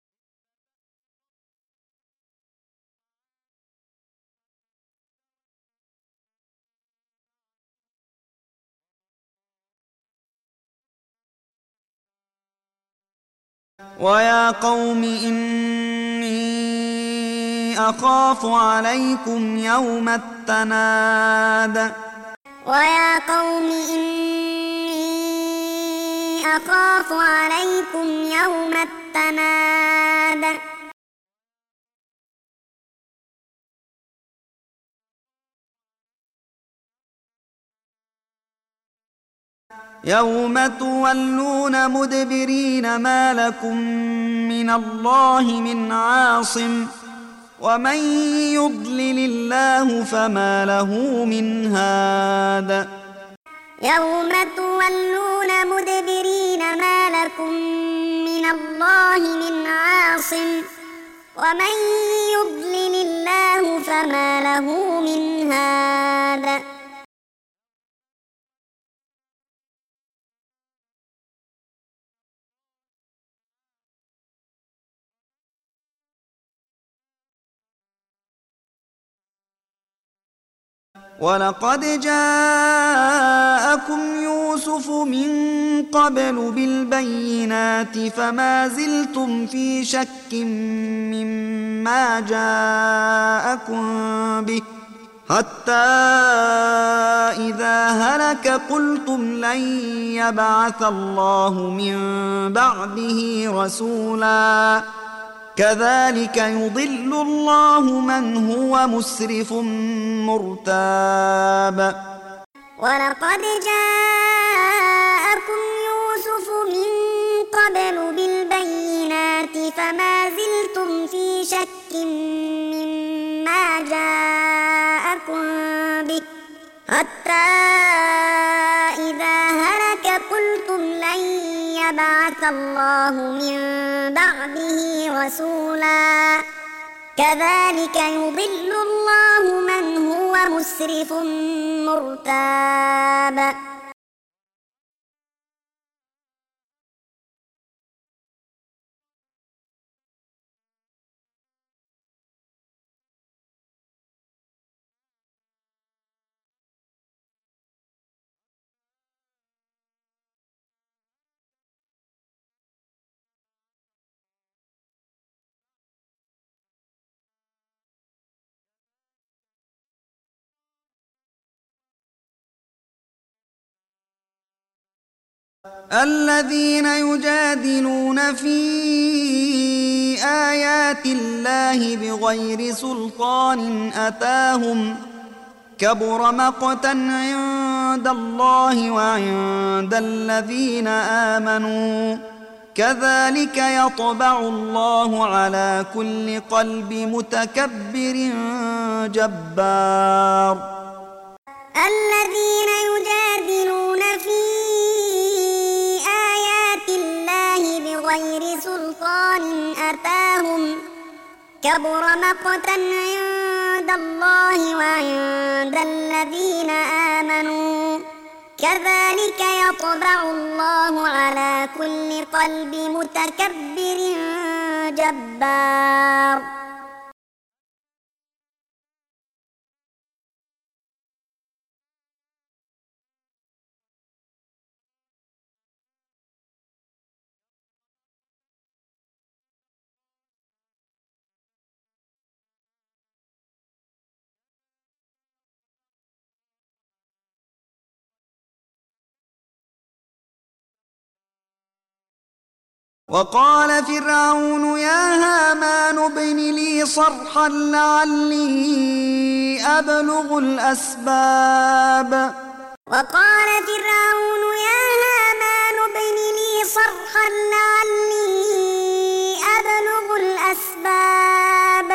ويا قوم إني أخاف عليكم يوم التناد ويا قوم إني أخاف عليكم يوم التناد يوم تولون مدبرين ما لكم من الله من عاصم ومن يضلل الله فما له من هاد يوم تولون مدبرين ما لكم من الله من عاصم ومن يضلل الله فما له من هاد ولقد جاءكم يوسف من قبل بالبينات فما زلتم في شك مما جاءكم به حتى إذا هلك قلتم لن يبعث الله من بعده رسولا كذلك يضل الله من هو مسرف مرتاب ولقد جاءكم يوسف من قبل بالبينات فما زلتم في شك مما جاءكم به حتى إذا هلك قلتم لن يبعث الله من بعده رسولا كذلك يضل الله من هو مسرف مرتاب الذين يجادلون في آيات الله بغير سلطان أتاهم كبر مقتا عند الله وعند الذين آمنوا كذلك يطبع الله على كل قلب متكبر جبار الذين يجادلون في آيات الله بغير سلطان أتاهم كبر مقتا عند الله وعند الذين آمنوا كذلك يطبع الله على كل قلب متكبر جبار وقال فرعون يا هامان ابن لي صرحا لعلي أبلغ الأسباب وقال فرعون يا هامان ابن لي صرحا لعلي أبلغ الأسباب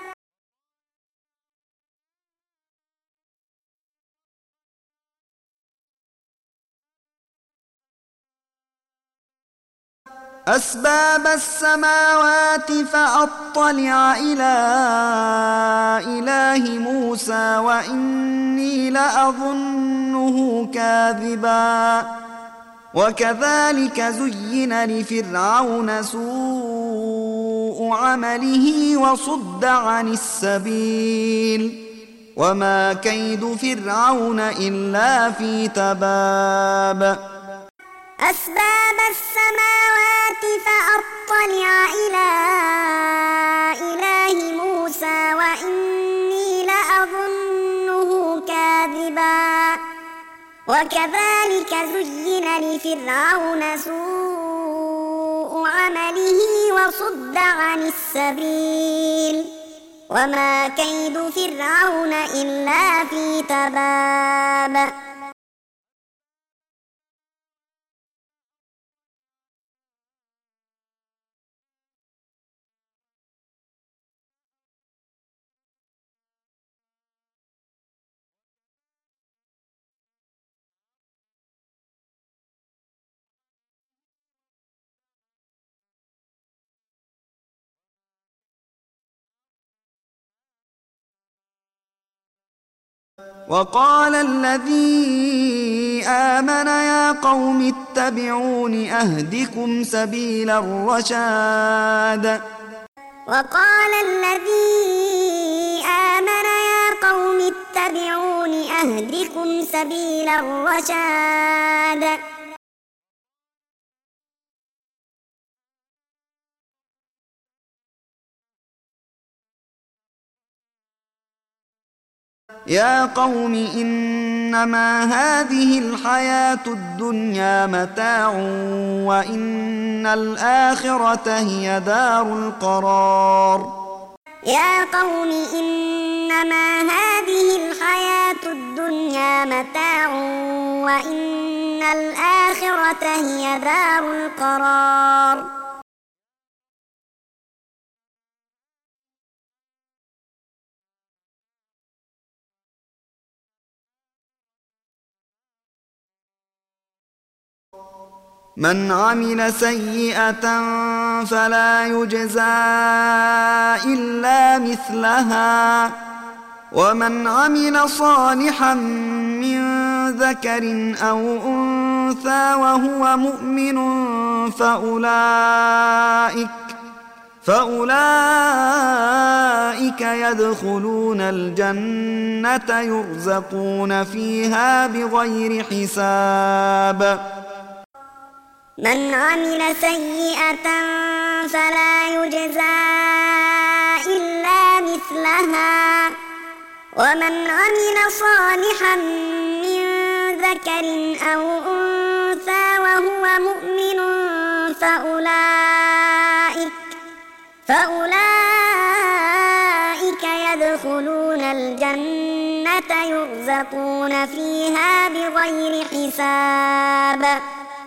أسباب السماوات فأطلع إلى إله موسى وإني لأظنه كاذبا وكذلك زين لفرعون سوء عمله وصد عن السبيل وما كيد فرعون إلا في تباب أسباب السماوات فأطلع إلى إله موسى وإني لأظنه كاذبا وكذلك زين لفرعون سوء عمله وصد عن السبيل وما كيد فرعون إلا في تباب وقال الذي آمن يا قوم اتبعون أهدكم سبيل الرشاد وقال الذي آمن يا قوم اتبعون أهدكم سبيل الرشاد يا قوم إنما هذه الحياة الدنيا متاع وإن الآخرة هي دار القرار يا قوم إنما هذه الحياة الدنيا متاع وإن الآخرة هي دار القرار من عمل سيئة فلا يجزى إلا مثلها ومن عمل صالحا من ذكر أو أنثى وهو مؤمن فأولئك فأولئك يدخلون الجنة يرزقون فيها بغير حساب من عمل سيئة فلا يجزى إلا مثلها ومن عمل صالحا من ذكر أو أنثى وهو مؤمن فأولئك فأولئك يدخلون الجنة يرزقون فيها بغير حساب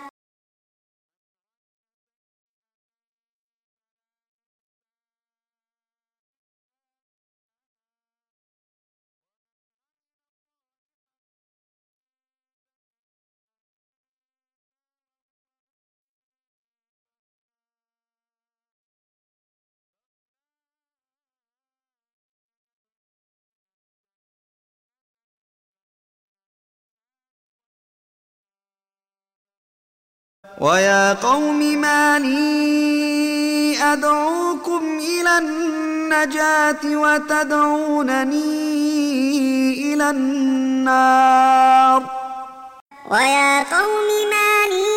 ويا قوم ما لي أدعوكم إلى النجاة وتدعونني إلى النار ويا قوم ما لي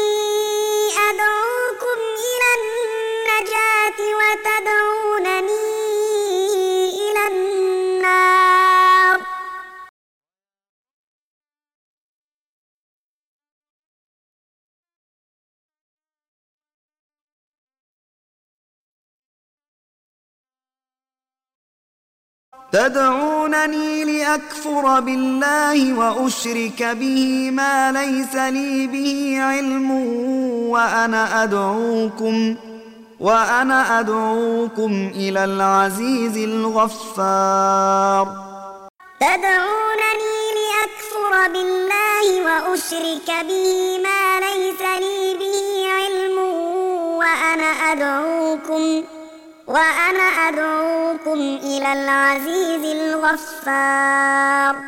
أدعوكم إلى النجاة وتدعونني إلى النار تدعونني لأكفر بالله وأشرك به ما ليس لي به علم وأنا أدعوكم وأنا أدعوكم إلى العزيز الغفار. تدعونني لأكفر بالله وأشرك به ما ليس لي به علم وأنا أدعوكم وأنا أدعوكم إلى العزيز الغفار.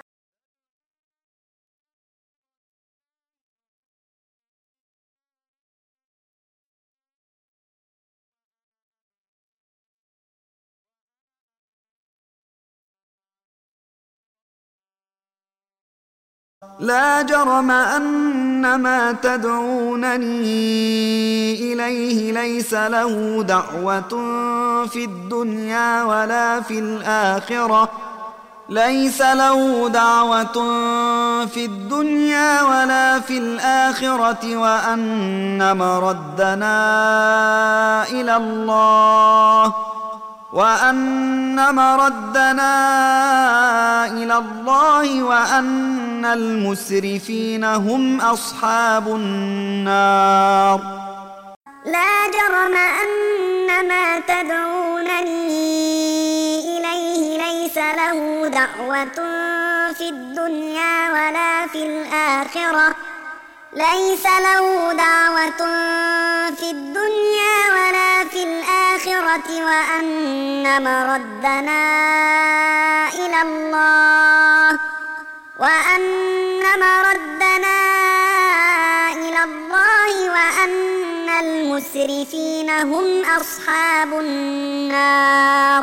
لا جرم أن ما تدعونني إليه ليس له دعوة في الدنيا ولا في الآخرة ليس له دعوة في الدنيا ولا في الآخرة وأن مردنا إلى الله وأن مردنا إلى الله وأن المسرفين هم أصحاب النار. لا جرم أن ما تدعونني إليه ليس له دعوة في الدنيا ولا في الآخرة ليس له دعوة في الدنيا ولا في الآخرة وأن مردنا إلى الله وأن مردنا إلى الله وأن المسرفين هم أصحاب النار.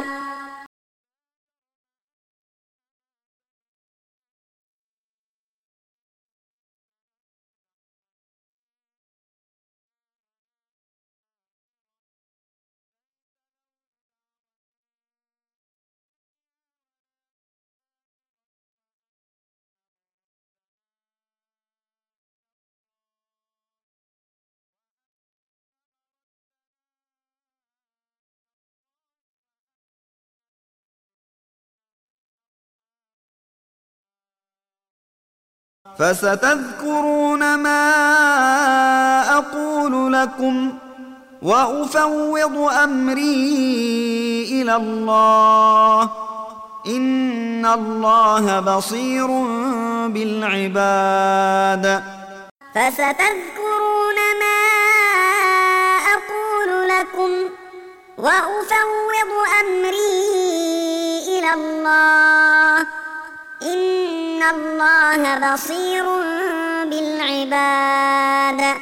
فستذكرون ما أقول لكم وأفوض أمري إلى الله إن الله بصير بالعباد. فستذكرون ما أقول لكم وأفوض أمري إلى الله إن الله بصير بالعباد.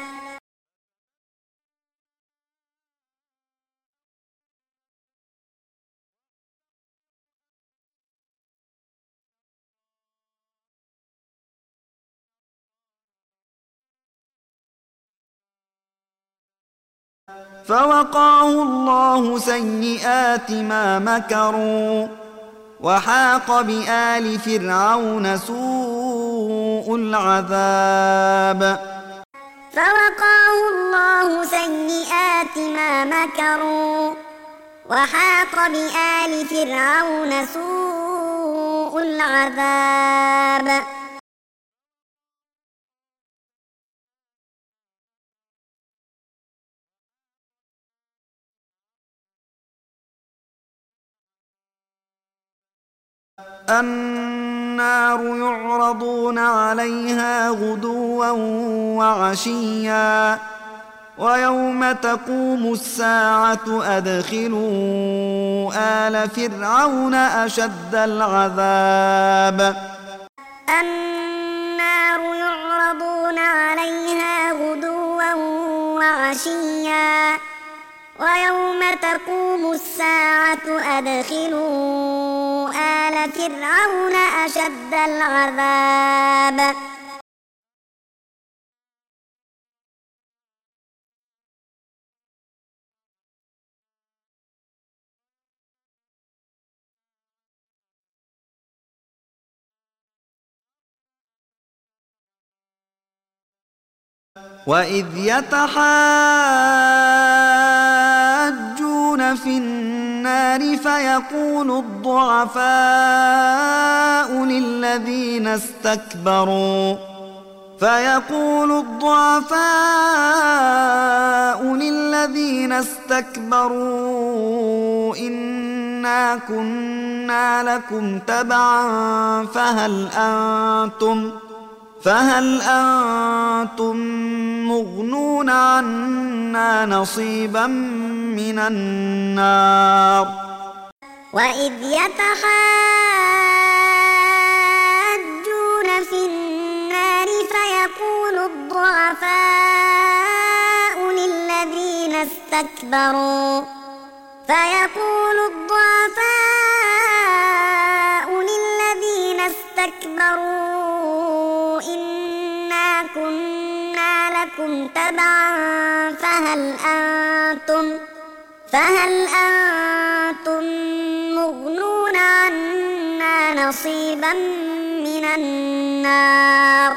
فوقاه الله سيئات ما مكروا وحاق بآل فرعون سوء العذاب. فوقاه الله سيئات ما مكروا وحاق بآل فرعون سوء العذاب. النار يعرضون عليها غدوا وعشيا ويوم تقوم الساعة أدخلوا آل فرعون أشد العذاب. النار يعرضون عليها غدوا وعشيا ويوم تقوم الساعة أدخلوا آل فرعون أشد العذاب. وإذ يتحاجون في النار النار فيقول الضعفاء للذين استكبروا فيقول الضعفاء للذين استكبروا إنا كنا لكم تبعا فهل أنتم فهل أنتم مغنون عنا نصيبا من النار. وإذ يتحاجون في النار فيقول الضعفاء للذين استكبروا فيقول الضعفاء للذين استكبروا إنا كنا لكم تبعا فهل أنتم فهل أنتم مغنون عنا نصيبا من النار.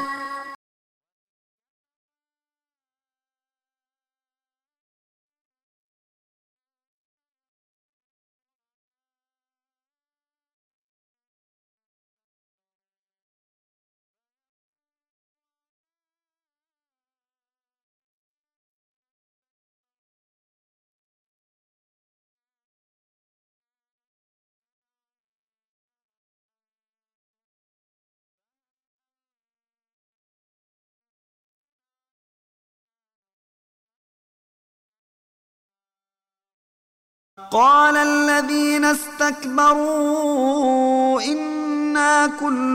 قال الذين استكبروا إنا كل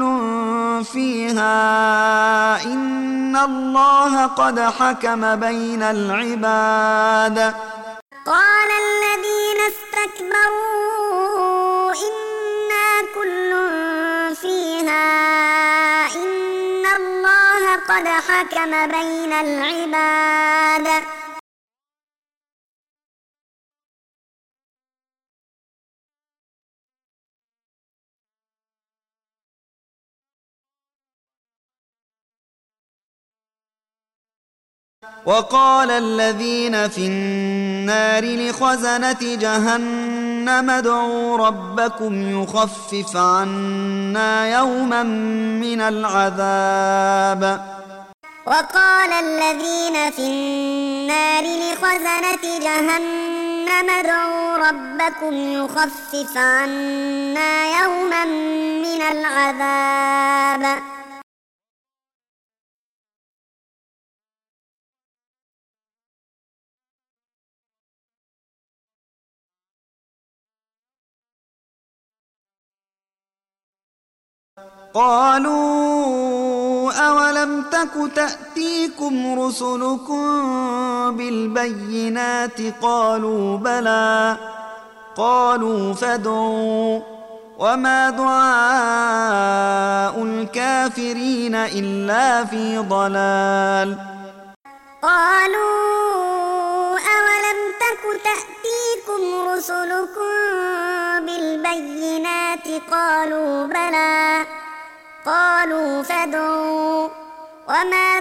فيها إن الله قد حكم بين العباد. قال الذين استكبروا إنا كل فيها إن الله قد حكم بين العباد. وقال الذين في النار لخزنة جهنم ادعوا ربكم يخفف عنا يوما من العذاب. وقال الذين في النار لخزنة جهنم ادعوا ربكم يخفف عنا يوما من العذاب. قالوا أولم تك تأتيكم رسلكم بالبينات قالوا بلى قالوا فادعوا وما دعاء الكافرين إلا في ضلال. قالوا أولم تك تأتيكم رسلكم بالبينات قالوا بلى قالوا فادعوا وما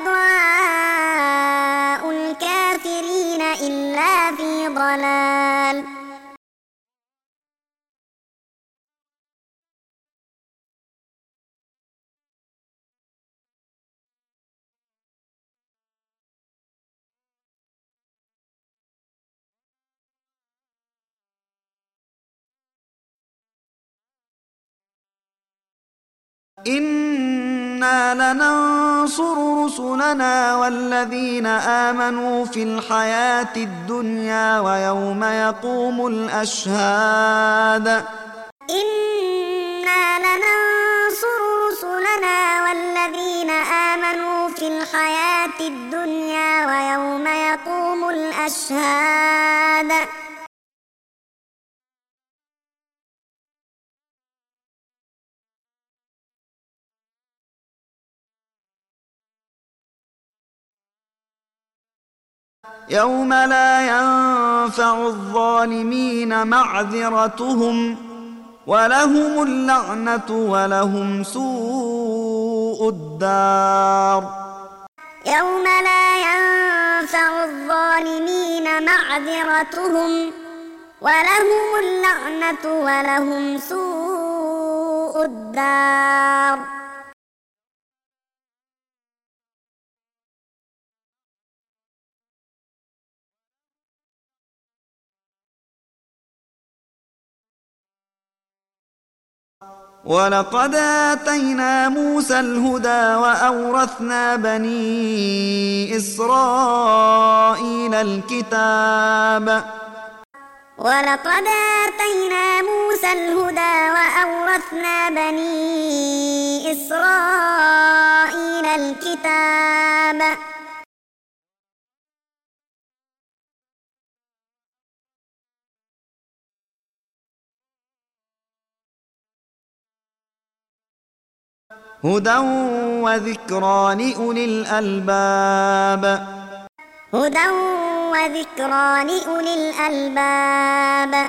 دعاء الكافرين إلا في ضلال. إنا لننصر رسلنا والذين آمنوا في الحياة الدنيا ويوم يقوم الأشهاد. إنا لننصر رسلنا والذين آمنوا في الحياة الدنيا ويوم يقوم الأشهاد. يوم لا ينفع الظالمين معذرتهم ولهم اللعنة ولهم سوء الدار. يوم لا ينفع الظالمين معذرتهم ولهم اللعنة ولهم سوء الدار. ولقد آتينا موسى الهدى وأورثنا بني إسرائيل الكتاب. ولقد آتينا موسى الهدى وأورثنا بني إسرائيل الكتاب. هدى وذكرى لأولي الألباب. هدى وذكرى لأولي الألباب.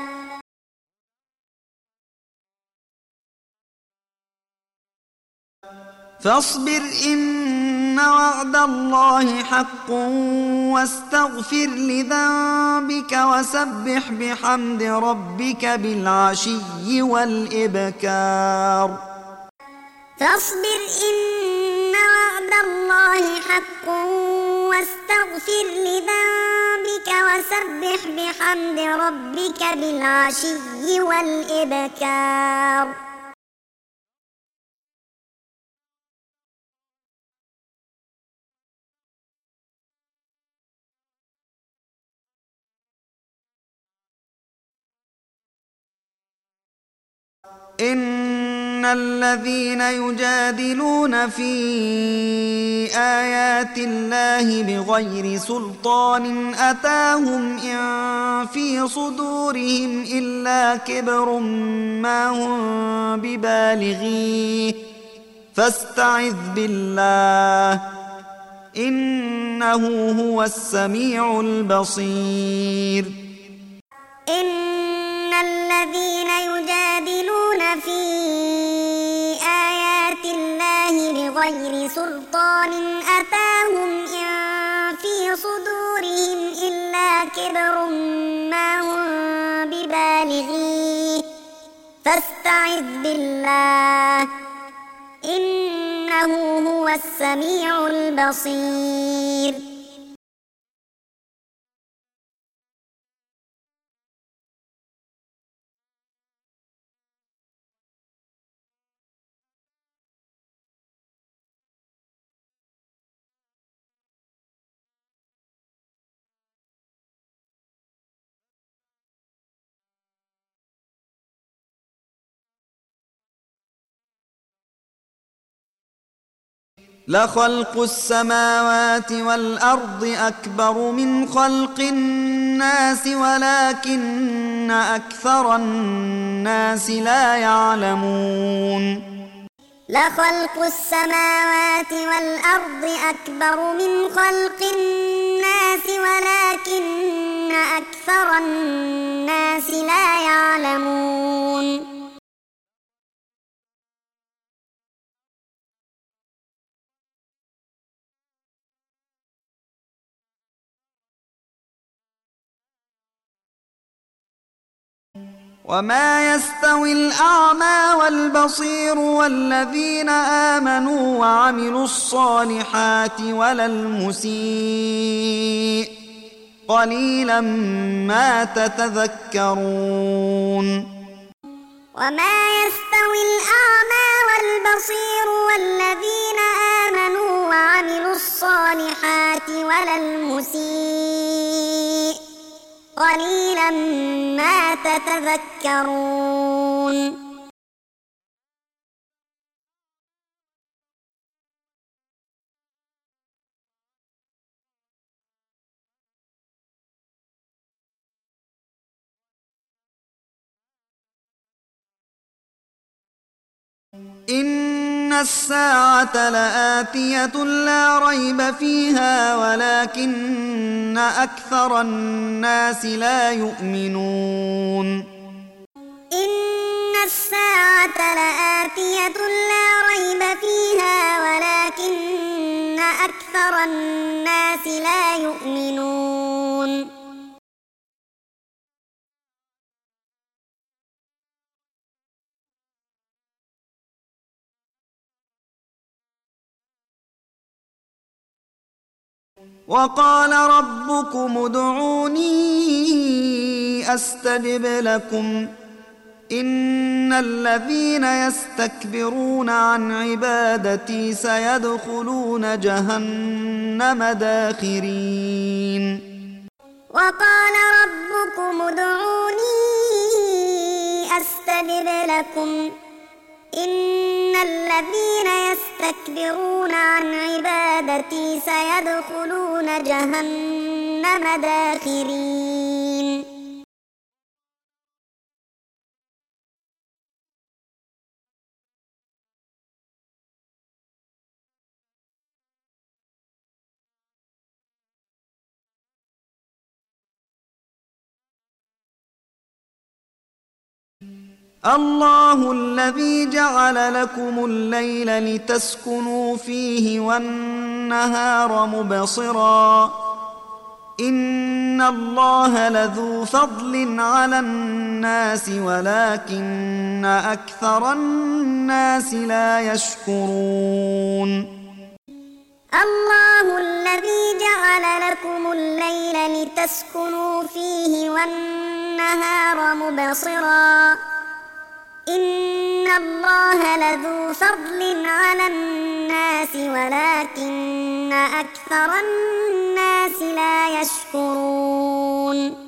فاصبر إن وعد الله حق واستغفر لذنبك وسبح بحمد ربك بالعشي والإبكار. فاصبر إن وعد الله حق واستغفر لذنبك وسبح بحمد ربك بالعشي والإبكار. إن الذين يجادلون في آيات الله بغير سلطان أتاهم إن في صدورهم إلا كبر ما هم ببالغيه فاستعذ بالله إنه هو السميع البصير. إن الذين يجادلون في آيات الله بغير سلطان أتاهم إن في صدورهم إلا كبر ما هم ببالغيه فاستعذ بالله إنه هو السميع البصير. لخلق السماوات والأرض أكبر من خلق الناس ولكن أكثر الناس لا يعلمون. لخلق السماوات والأرض أكبر من خلق الناس ولكن أكثر الناس لا يعلمون. وما يستوي الأعمى والبصير والذين آمنوا وعملوا الصالحات ولا المسيء قليلا ما تتذكرون. وما يستوي الأعمى والبصير والذين آمنوا وعملوا الصالحات ولا المسيء قليلا ما تتذكرون. إن الساعة لآتية لا ريب فيها ولكن أكثر الناس لا يؤمنون. إن الساعة لآتية لا ريب فيها ولكن أكثر الناس لا يؤمنون. وقال ربكم ادعوني أستجب لكم إن الذين يستكبرون عن عبادتي سيدخلون جهنم داخرين وقال ربكم ادعوني أستجب لكم إن الذين يستكبرون عن عبادتي سيدخلون جهنم داخرين الله الذي جعل لكم الليل لتسكنوا فيه والنهار مبصرا إن الله لذو فضل على الناس ولكن أكثر الناس لا يشكرون الله الذي جعل لكم الليل لتسكنوا فيه والنهار مبصرا إن الله لذو فضل على الناس ولكن أكثر الناس لا يشكرون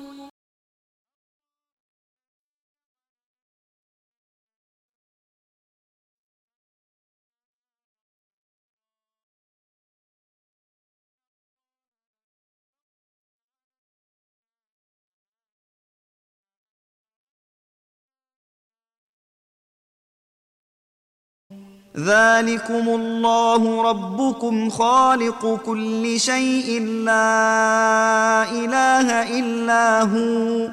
ذلكم الله ربكم خالق كل شيء لا إله إلا هو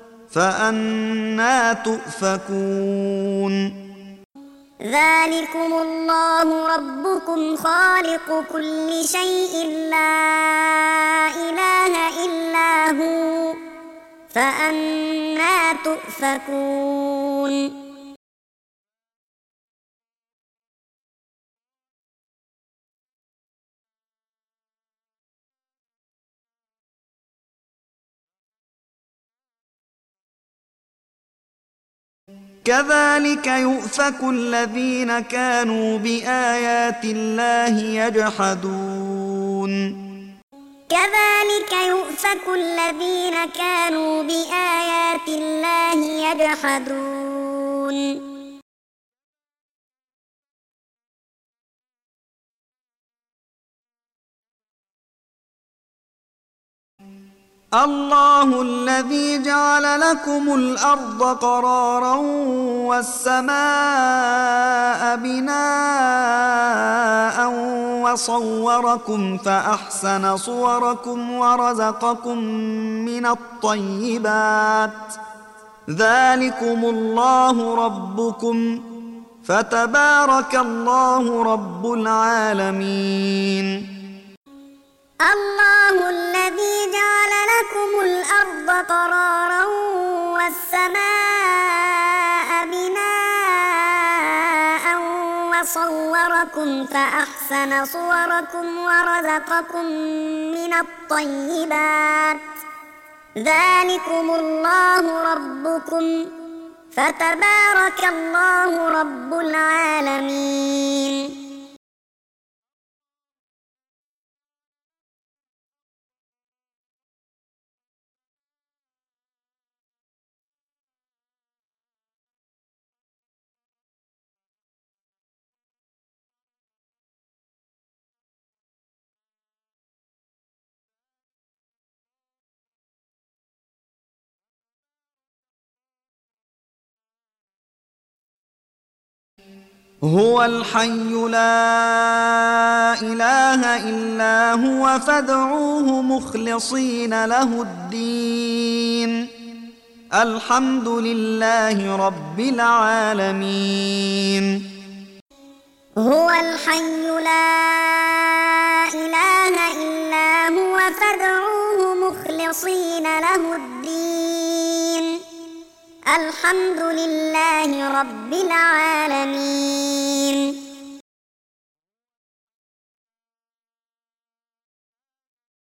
فأنى تؤفكون ذلكم الله ربكم خالق كل شيء لا إله إلا هو فأنى تؤفكون كذلك يؤفك الذين كانوا بآيات الله يجحدون كذلك يؤفك الذين كانوا بآيات الله يجحدون الله الذي جعل لكم الأرض قرارا والسماء بناء وصوركم فأحسن صوركم ورزقكم من الطيبات ذلكم الله ربكم فتبارك الله رب العالمين الله الذي جعل لكم الأرض قرارا والسماء بناء وصوركم فأحسن صوركم ورزقكم من الطيبات ذلكم الله ربكم فتبارك الله رب العالمين هو الحي لا إله إلا هو فادعوه مخلصين له الدين الحمد لله رب العالمين هو الحي لا إله إلا هو فادعوه مخلصين له الدين الحمد لله رب العالمين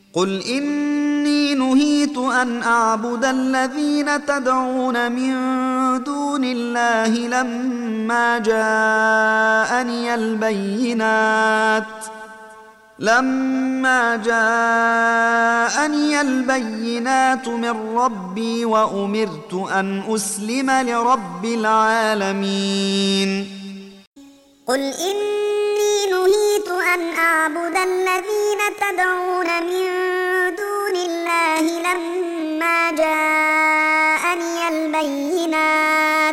قل إني نهيت أن أعبد الذين تدعون من دون الله لما جاءني البينات لما جاءني البينات من ربي وأمرت أن أسلم لرب العالمين. قل إني نهيت أن أعبد الذين تدعون من دون الله لما جاءني البينات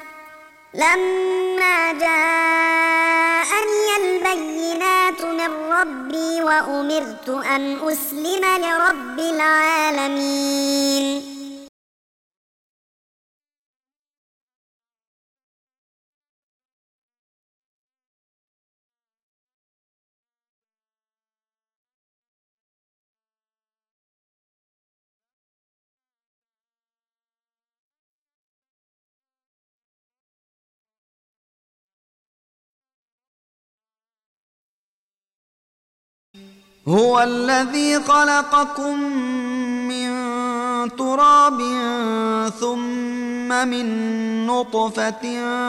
لما جاءني البينات من ربي وأمرت أن أسلم لرب العالمين. هو الذي خلقكم من تراب ثم من نطفة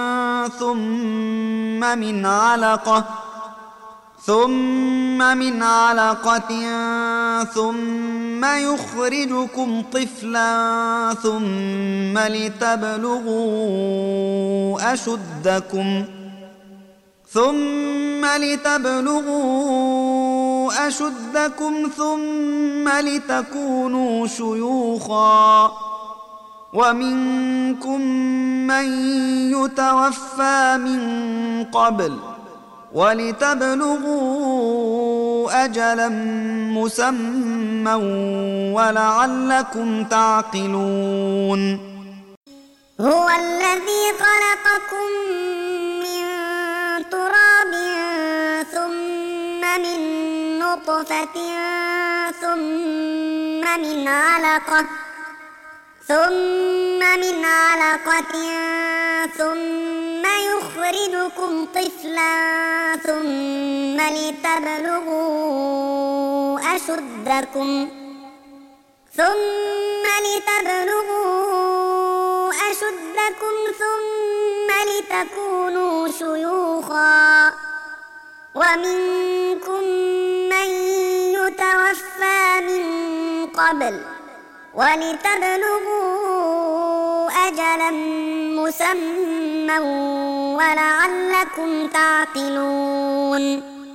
ثم من علقة ثم من علقة ثم يخرجكم طفلا ثم لتبلغوا أشدكم ثم لتبلغوا أشدكم ثم لتكونوا شيوخا ومنكم من يتوفى من قبل ولتبلغوا أجلا مسمى ولعلكم تعقلون. هو الذي خلقكم من تراب ثم من نطفة ثم من علقة ثم من علقة ثم يخرجكم طفلا ثم لتبلغوا أشدكم ثم لتبلغوا أشدكم ثم لتكونوا شيوخا ومنكم من يتوفى من قبل ولتبلغوا أجلا مسمى ولعلكم تعقلون.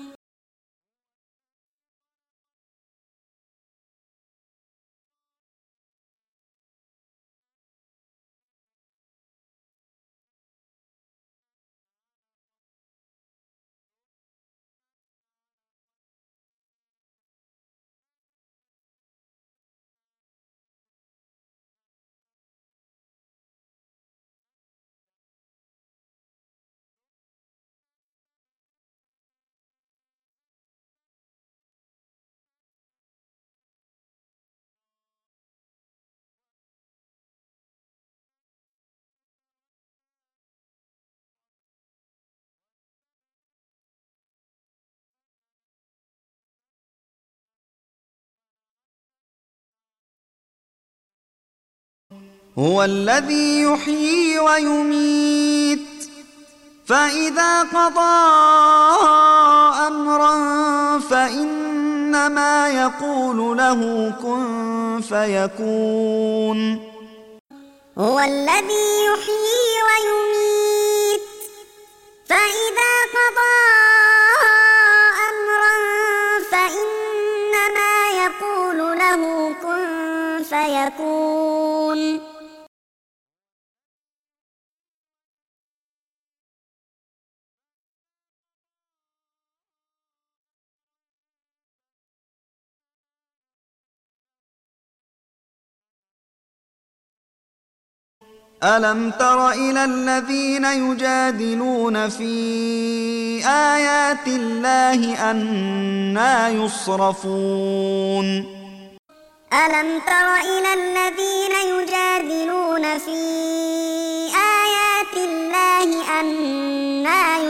هو الذي يحيي ويميت فإذا قضى أمرا فإنما يقول له كن فيكون. هو الذي يحيي ويميت فإذا قضى أمرا فإنما يقول له كن فيكون. ألم تر إلى الذين يجادلون في آيات الله أنى يصرفون. ألم تر إلى الذين يجادلون في آيات الله أنى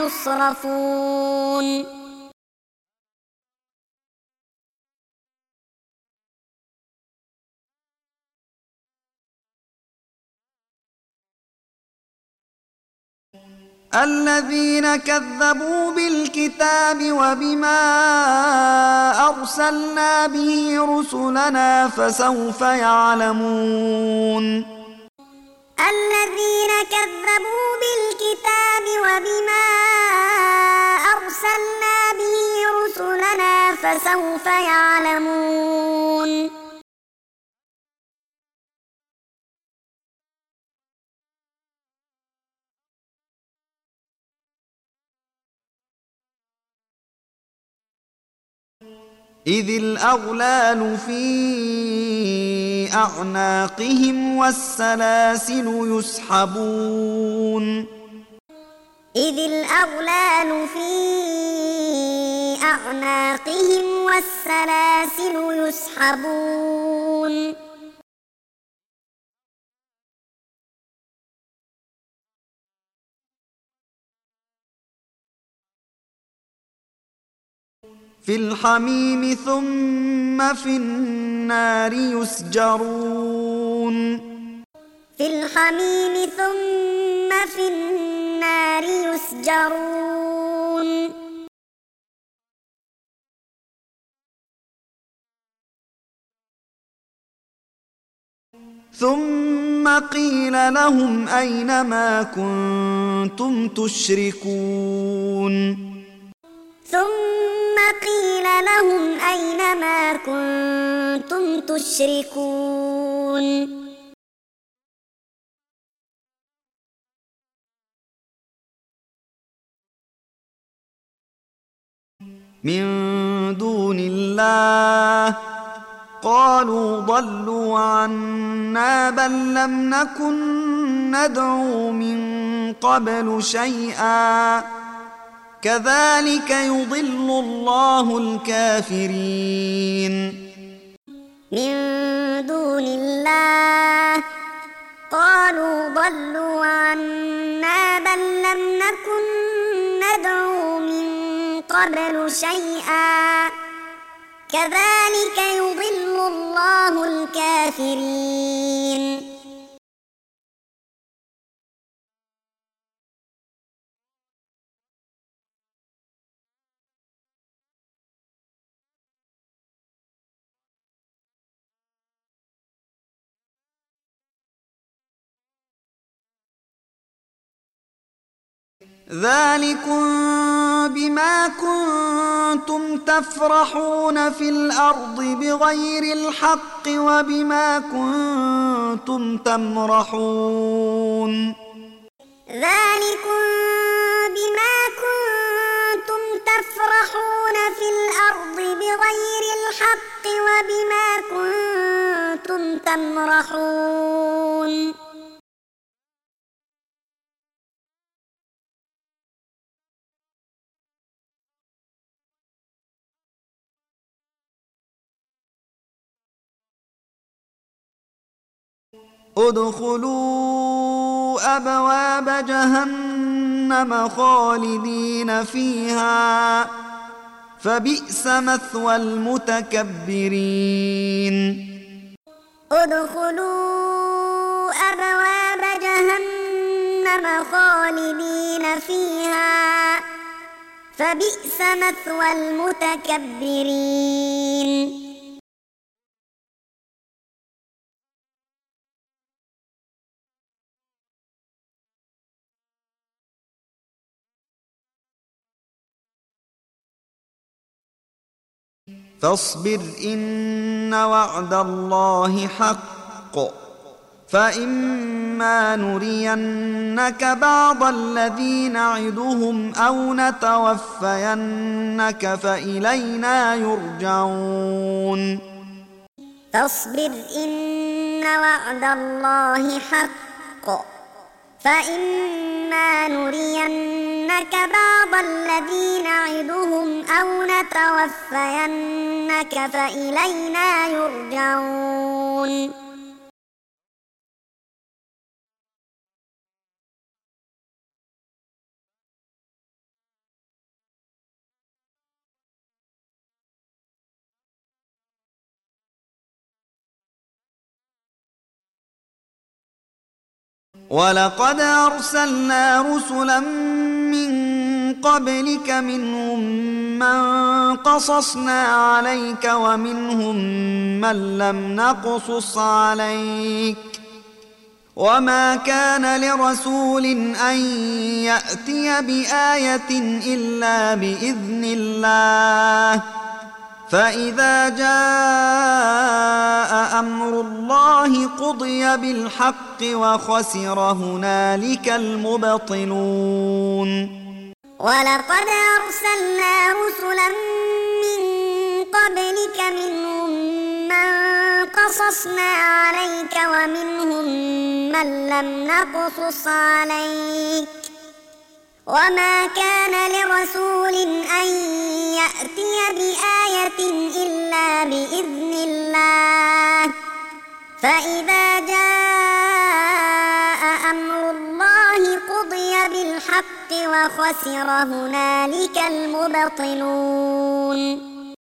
يصرفون. الذين كذبوا بالكتاب وبما أرسلنا به رسلنا فسوف يعلمون الذين كذبوا بالكتاب وبما أرسلنا به رسلنا فسوف يعلمون إذ الأغلال في أعناقهم والسلاسل يسحبون إذ الأغلال في أعناقهم والسلاسل يسحبون في الحميم ثم في النار يسجرون في الحميم ثم في النار يسجرون ثم قيل لهم أين ما كنتم تشركون ثم قيل لهم أين ما كنتم تشركون من دون الله قالوا ضلوا عنا بل لم نكن ندعو من قبل شيئا كذلك يضل الله الكافرين من دون الله قالوا ضلوا عنا بل لم نكن ندعو من قبل شيئا كذلك يضل الله الكافرين ذلكم بما كنتم تفرحون في الأرض بغير الحق وبما كنتم تمرحون ذلكم بما كنتم تفرحون في الأرض بغير الحق وبما كنتم تمرحون ادخلوا أبواب جهنم خالدين فيها فبئس مثوى المتكبرين ادخلوا أبواب جهنم خالدين فيها فبئس مثوى المتكبرين فاصبر إن وعد الله حق فإما نرينك بعض الذي نعدهم أو نتوفينك فإلينا يرجعون فاصبر إن وعد الله حق فإما نرينك بعض الذي نعدهم أو نتوفينك فإلينا يرجعون ولقد أرسلنا رسلا من قبلك منهم من قصصنا عليك ومنهم من لم نقصص عليك وما كان لرسول أن يأتي بآية إلا بإذن الله فإذا جاء أمر الله قضي بالحق وخسر هنالك المبطلون. ولقد أرسلنا رسلا من قبلك منهم من قصصنا عليك ومنهم من لم نقصص عليك وما كان لرسول أن يأتي بآية إلا بإذن الله فإذا جاء أمر الله قضي بالحق وخسر هنالك المبطلون.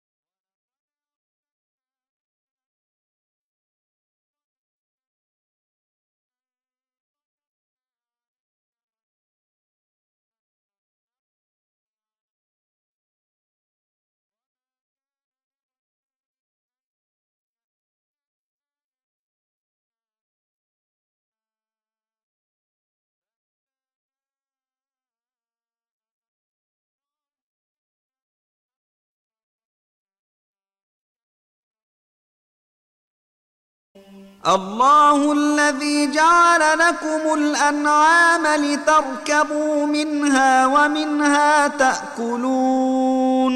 الله الذي جعل لكم الأنعام لتركبوا منها ومنها تأكلون.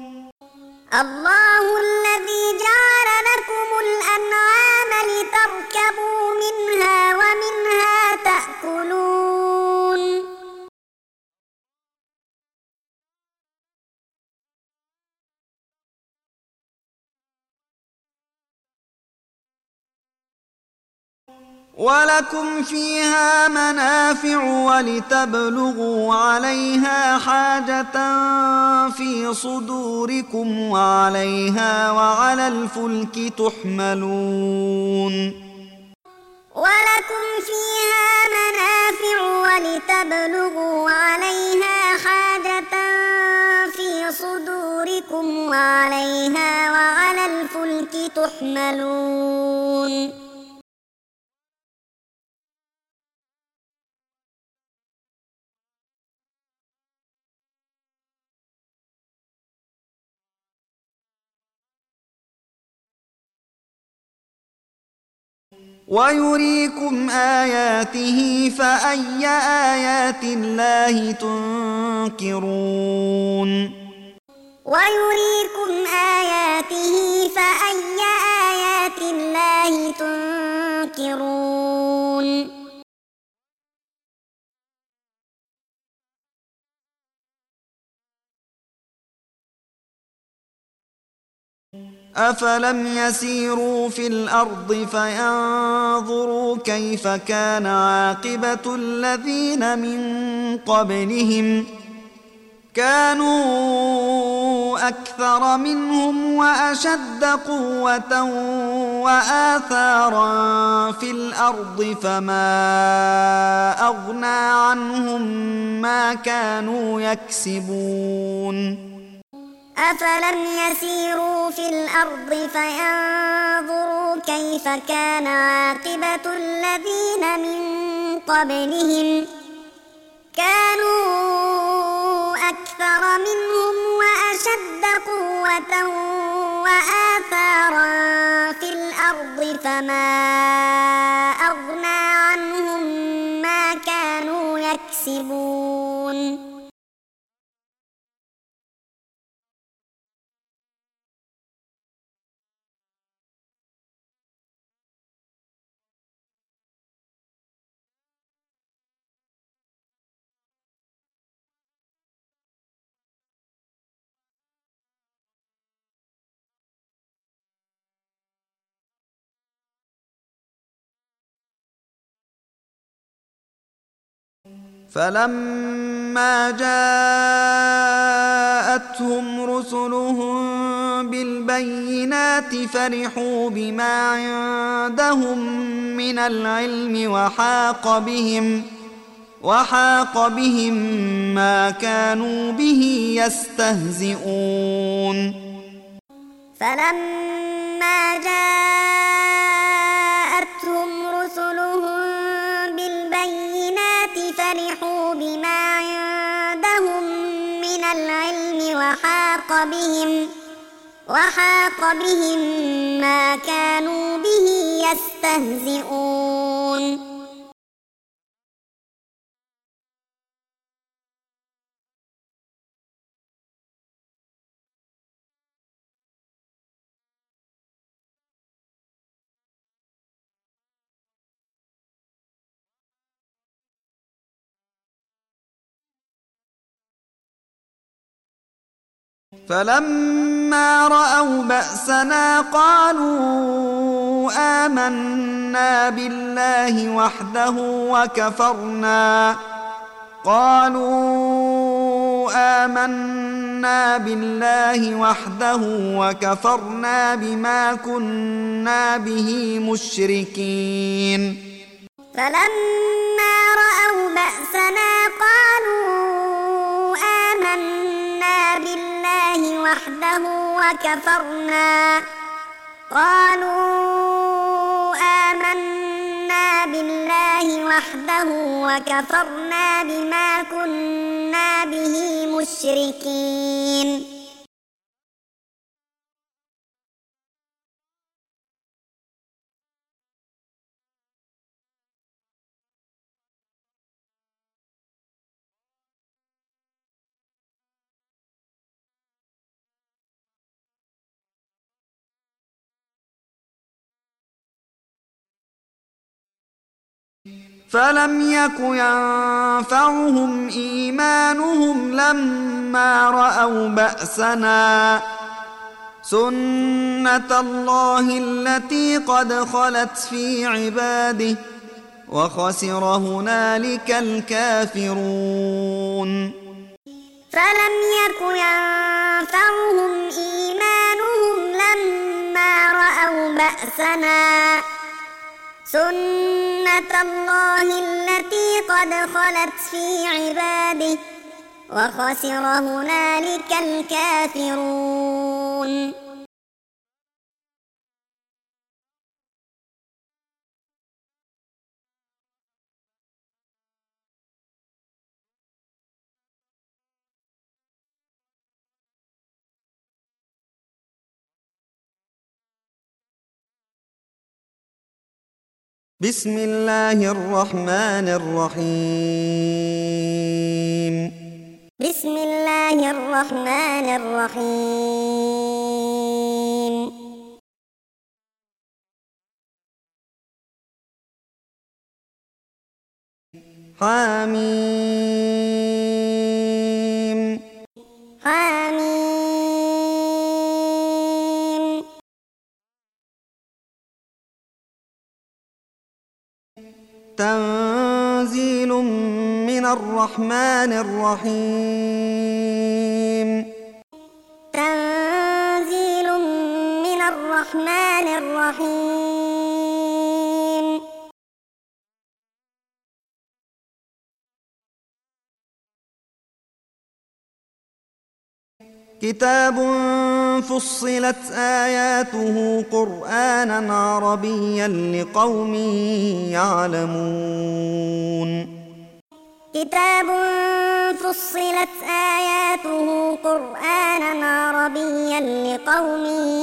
الله الذي جعل لكم الأنعام لتركبوا منها ومنها تأكلون. ولكم فيها منافع ولتبلغوا عليها حاجة في صدوركم وعليها وعلى الفلك تحملون. ولكم فيها منافع ولتبلغوا عليها حاجة في صدوركم وعليها وعلى الفلك تحملون. ويريكم آياته فأي آيات الله تنكرون. ويريكم آياته فأي آيات الله تنكرون. أفلم يسيروا في الأرض فينظروا كيف كان عاقبة الذين من قبلهم كانوا أكثر منهم وأشد قوة وآثارا في الأرض فما أغنى عنهم ما كانوا يكسبون. أفلم يسيروا في الأرض فينظروا كيف كان عاقبة الذين من قبلهم كانوا أكثر منهم وأشد قوة وآثارا في الأرض فما أغنى عنهم ما كانوا يكسبون. فلما جاءتهم رسلهم بالبينات فرحوا بما عندهم من العلم وحاق بهم وحاق بهم ما كانوا به يستهزئون فلما جاءتهم رسلهم بالبينات فرحوا بما عندهم من العلم وحاق بهم وحاق بهم ما كانوا به يستهزئون فلما رأوا بأسنا قالوا آمنا بالله وحده وكفرنا قالوا آمنا بالله وحده وكفرنا بما كنا به مشركين فلما رأوا بأسنا قالوا آمنا بالله وحده وكفرنا قالوا آمنا بالله وحده وكفرنا بما كنا به مشركين فلم يك ينفعهم إيمانهم لما رأوا بأسنا سنة الله التي قد خلت في عباده وخسر هنالك الكافرون فلم يك ينفعهم إيمانهم لما رأوا بأسنا سنة الله التي قد خلت في عباده وخسر هنالك الكافرون بسم الله الرحمن الرحيم بسم الله الرحمن الرحيم حميم حميم تنزيل من الرحمن الرحيم تنزيل من الرحمن الرحيم كتاب فصلت آياته قرآنا عربيا لقوم يعلمون كتاب فصلت آياته قرآنا عربيا لقوم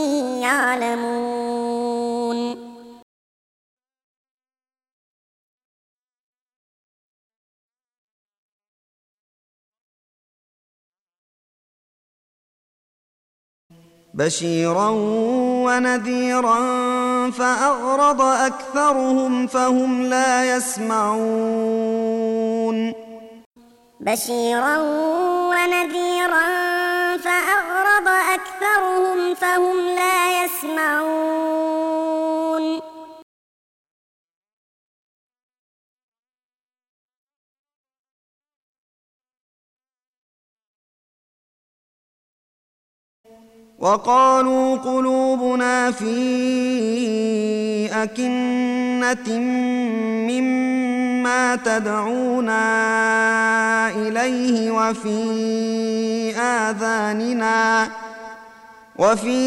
يعلمون بشيرا ونذيرا فأعرض أكثرهم فهم لا يسمعون بشيرا ونذيرا فأعرض أكثرهم فهم لا يسمعون وقالوا قلوبنا في أكنة مما تدعونا إليه وفي آذاننا وفي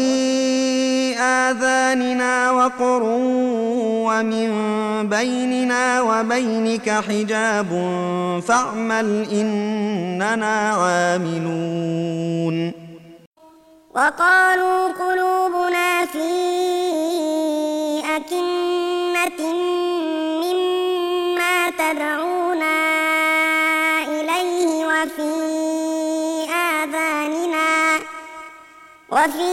آذاننا وقر ومن بيننا وبينك حجاب فاعمل إننا عاملون. وقالوا قلوبنا في أكنة مما تدعونا إليه وفي آذاننا وفي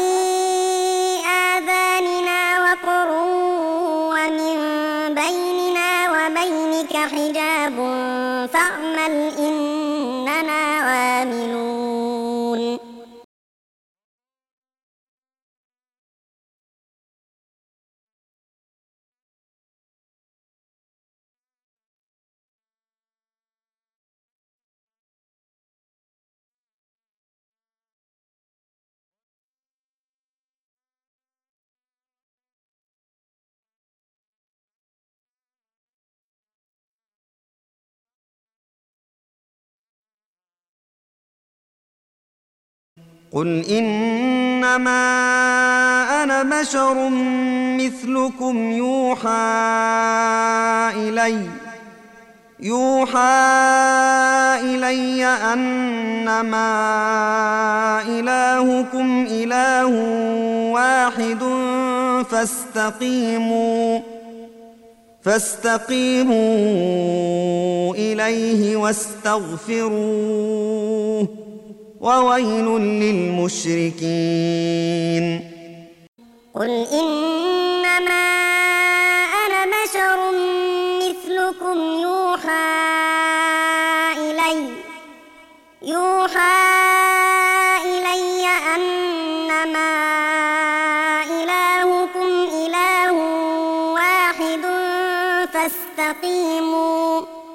آذاننا وقر ومن بيننا وبينك حجاب فاعمل إننا عاملون. قل إنما أنا بشر مثلكم يوحى إلي يوحى إلي أنما إلهكم إله واحد فاستقيموا فاستقيموا إليه واستغفروه وويل للمشركين. قل إنما أنا بشر مثلكم يوحى إلي يوحى إلي أنما إلهكم إله واحد فاستقيموا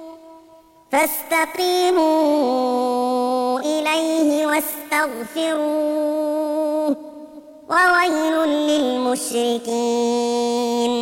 فاستقيموا إليه واستغفروه وويل للمشركين.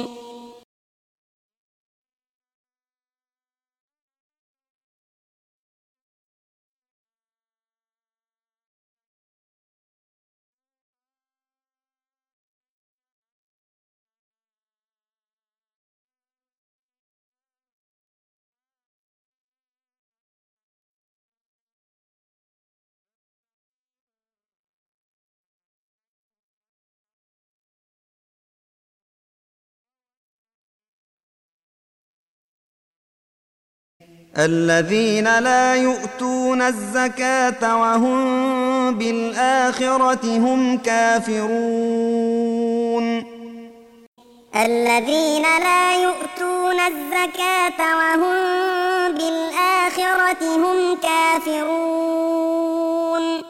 الذين لا يؤتون الزكاة وهم بالآخرة هم كافرون. الذين لا يؤتون الزكاة وهم بالآخرة هم كافرون.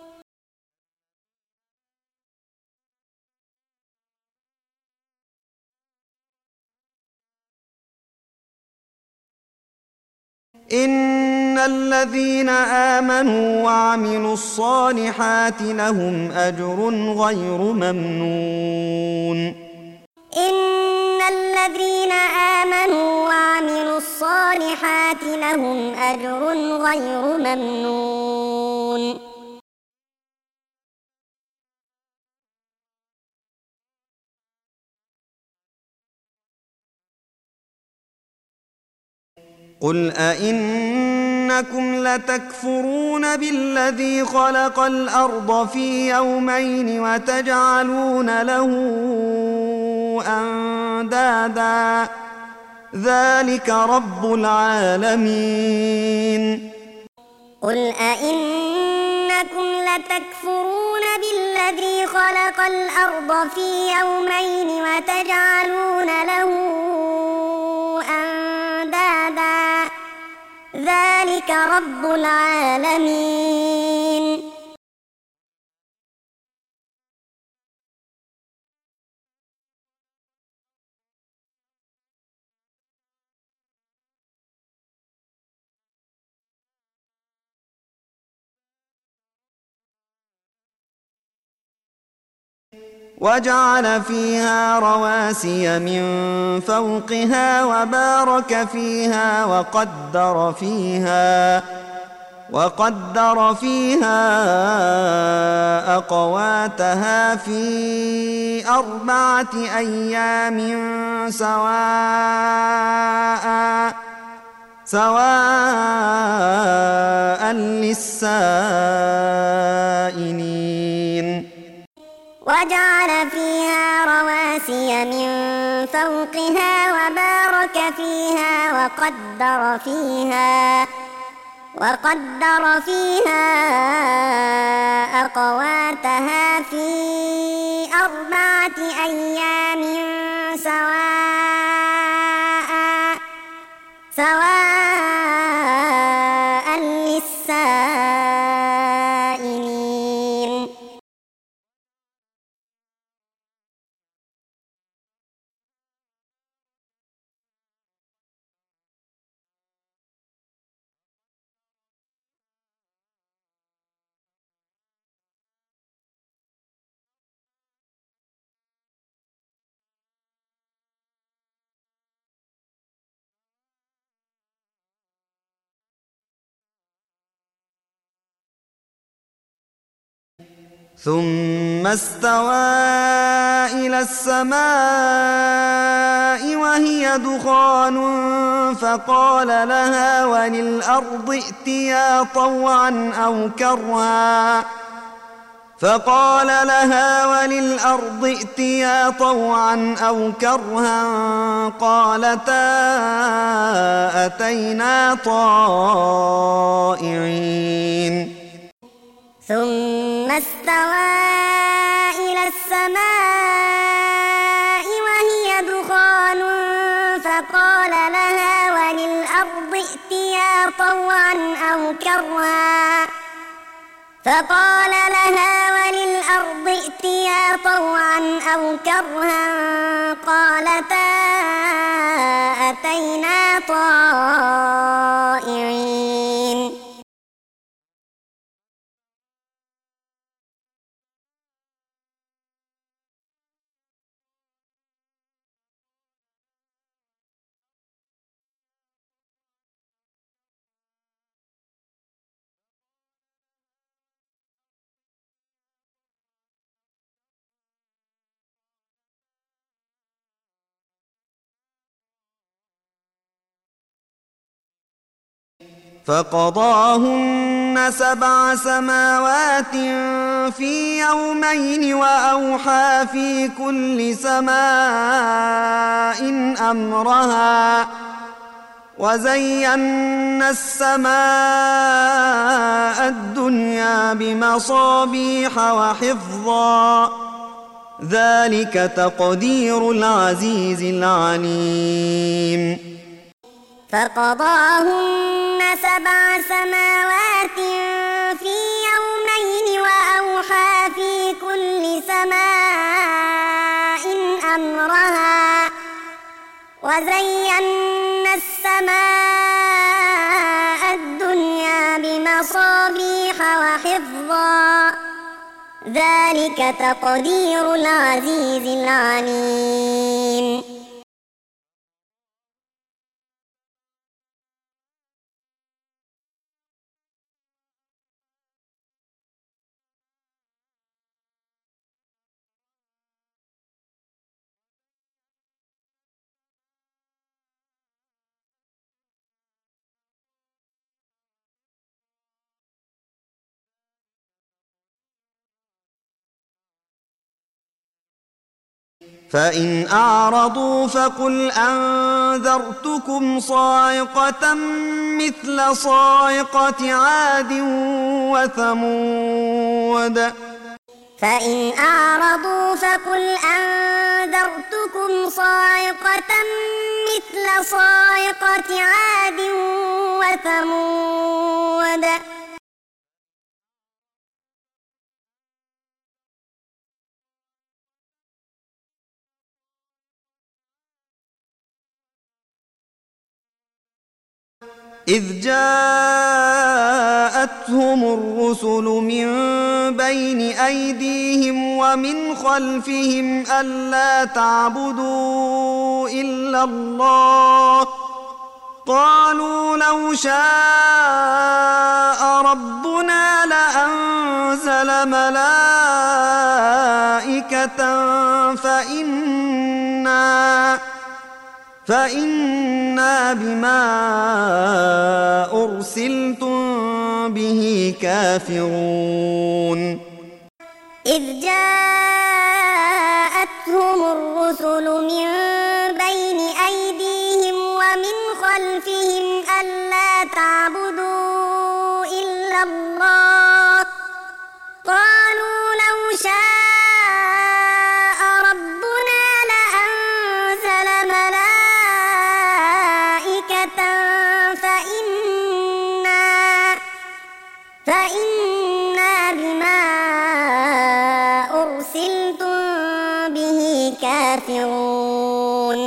إن الذين آمنوا وعملوا الصالحات لهم أجر غير ممنون. إن الذين آمنوا وعملوا الصالحات لهم أجر غير ممنون. قل أئنكم لتكفرون بالذي خلق الأرض في يومين وتجعلون له أندادا ذلك رب العالمين. قل أئنكم لتكفرون بالذي خلق الأرض في يومين وتجعلون له أندادا ذلك رب العالمين. وجعل فيها رواسي من فوقها وبارك فيها وقدر فيها وقدر فيها أقواتها في أربعة أيام سواء سواء للسائلين. وجعل فيها رواسي من فوقها وبارك فيها وقدر فيها وقدر فيها أقواتها في أربعة أيام سواء سواء للسائلين. ثم استوى إلى السماء وهي دخان فقال لها وللأرض ائتيا طوعا أو كرها فقال لها وللأرض ائتيا طوعا أو كرها قالتا أتينا طائعين. ثم استوى إلى السماء وهي دخان فقال لها وللأرض ائتيا طوعا أو كرها فقال لها وللأرض ائتيا طوعا أو كرها قالتا أتينا طائعين. فقضاهن سبع سماوات في يومين وأوحى في كل سماء أمرها وزينا السماء الدنيا بمصابيح وحفظا ذلك تقدير العزيز العليم. فقضاهن سبع سماوات في يومين وأوحى في كل سماء أمرها وزينا السماء الدنيا بمصابيح وحفظا ذلك تقدير العزيز العليم. فإن أعرضوا فقل أنذرتكم صاعقة مثل صاعقة عاد وثمود. فإن أعرضوا فقل أنذرتكم صاعقة مثل صاعقة عاد وثمود. إذ جاءت جاءتهم الرسل من بين أيديهم ومن خلفهم ألا تعبدوا إلا الله قالوا لو شاء ربنا لأنزل ملائكة فإنا فإنا بما أرسلتم به كافرون إذ جاءتهم الرسل من بين أيديهم ومن خلفهم ألا تعبدوا إلا الله قالوا لو شاء ربنا لأنزل ملائكة فإنا فإنا بما أرسلتم به كافرون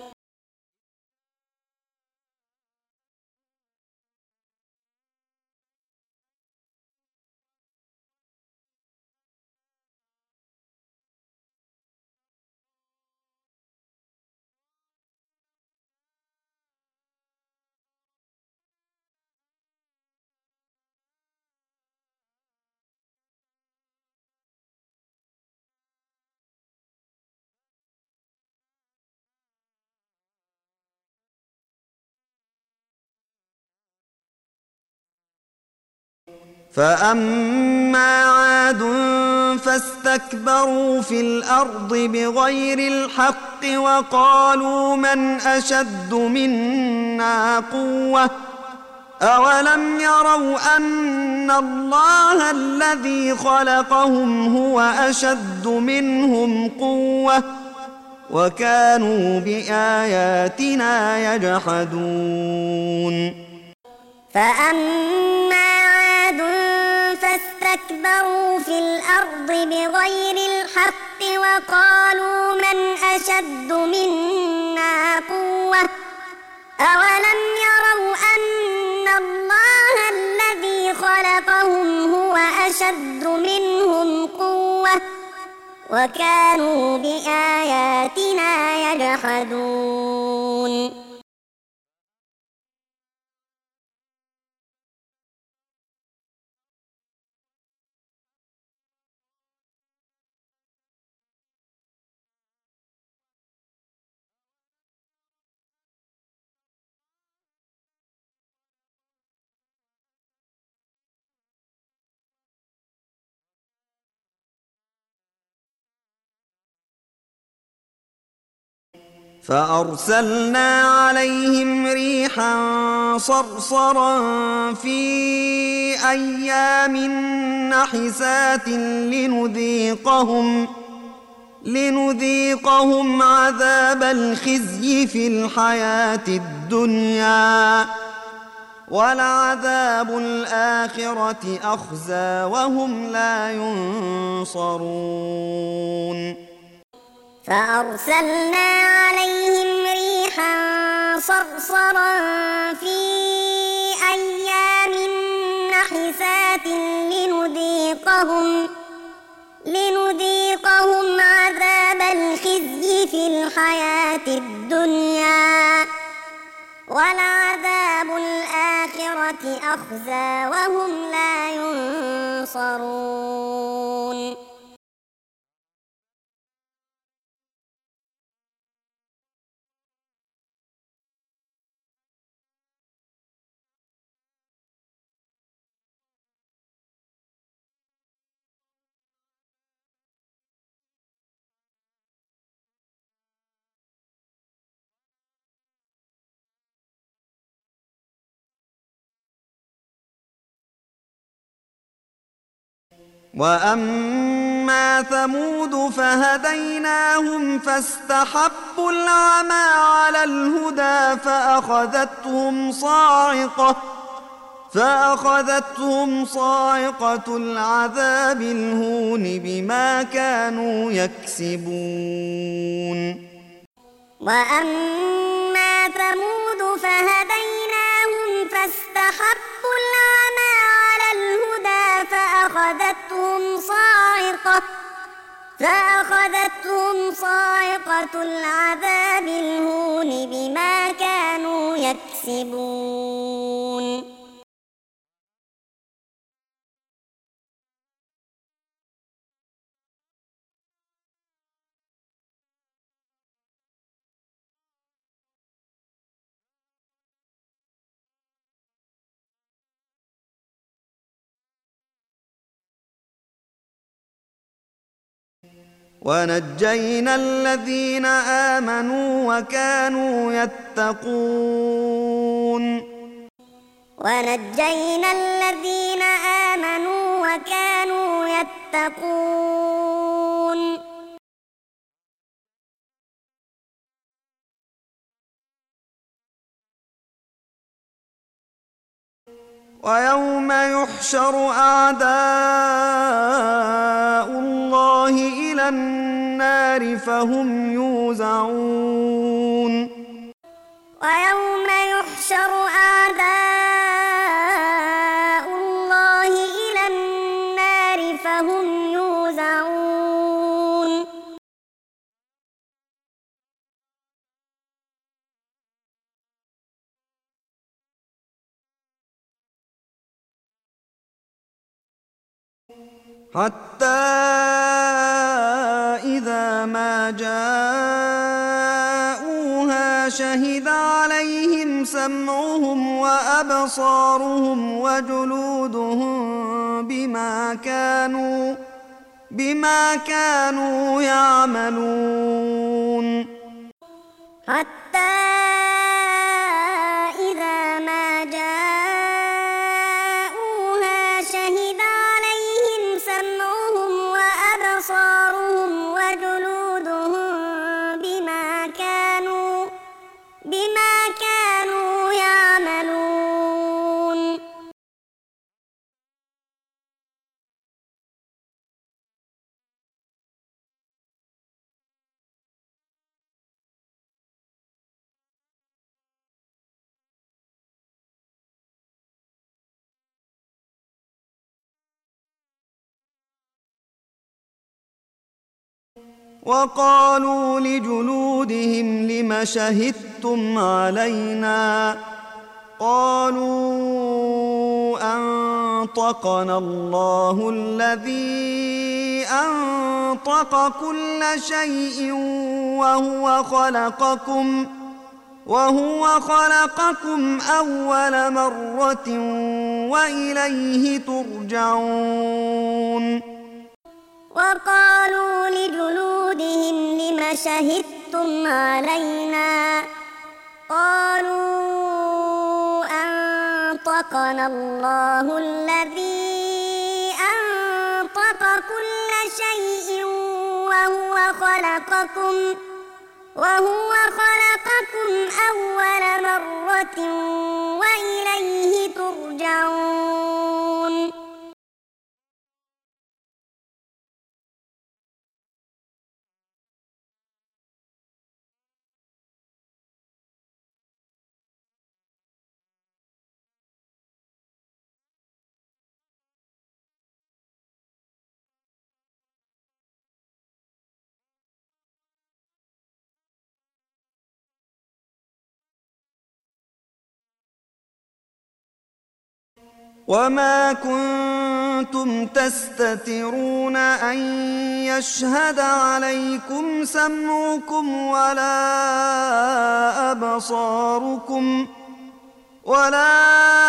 فأما عاد فاستكبروا في الأرض بغير الحق وقالوا من أشد منا قوة أولم يروا أن الله الذي خلقهم هو أشد منهم قوة وكانوا بآياتنا يجحدون فأما عاد فاستكبروا في الأرض بغير الحق وقالوا من أشد منا قوة أولم يروا أن الله الذي خلقهم هو أشد منهم قوة وكانوا بآياتنا يجحدون فأرسلنا عليهم ريحا صرصرا في أيام نحسات لنذيقهم لنذيقهم عذاب الخزي في الحياة الدنيا ولعذاب الآخرة أخزى وهم لا ينصرون فأرسلنا عليهم ريحا صرصرا في أيام نحسات لنذيقهم لنذيقهم عذاب الخزي في الحياة الدنيا ولعذاب الآخرة أخزى وهم لا ينصرون وأما ثمود فهديناهم فاستحبوا العمى على الهدى فأخذتهم صاعقة فأخذتهم صاعقة العذاب الهون بما كانوا يكسبون وأما ثمود فهديناهم فاستحبوا العمى على فأخذتهم صاعقة العذاب الهون بما كانوا يكسبون. ونجينا الذين آمنوا وكانوا يتقون ونجينا الذين آمنوا وكانوا يتقون. ويوم يحشر أعداء الله إلى النار فهم يوزعون ويوم يحشر أعداء الله إلى النار فهم يوزعون. حتى إذا ما جاءوها شهد عليهم سمعهم وأبصارهم وجلودهم بما كانوا بما كانوا يعملون. حتى إذا ما جاءوها شهد عليهم سمعهم وأبصارهم وجلودهم بما كانوا بما كانوا يعملون. وقالوا لجلودهم لم شهدتم علينا قالوا أنطقنا الله الذي أنطق كل شيء وهو خلقكم وهو خلقكم أول مرة وإليه ترجعون. وقالوا لجلودهم لم شهدتم علينا قالوا أنطقنا الله الذي أنطق كل شيء وهو خلقكم وهو خلقكم أول مرة وإليه ترجعون. وما كنتم تستترون أن يشهد عليكم سمعكم ولا أبصاركم ولا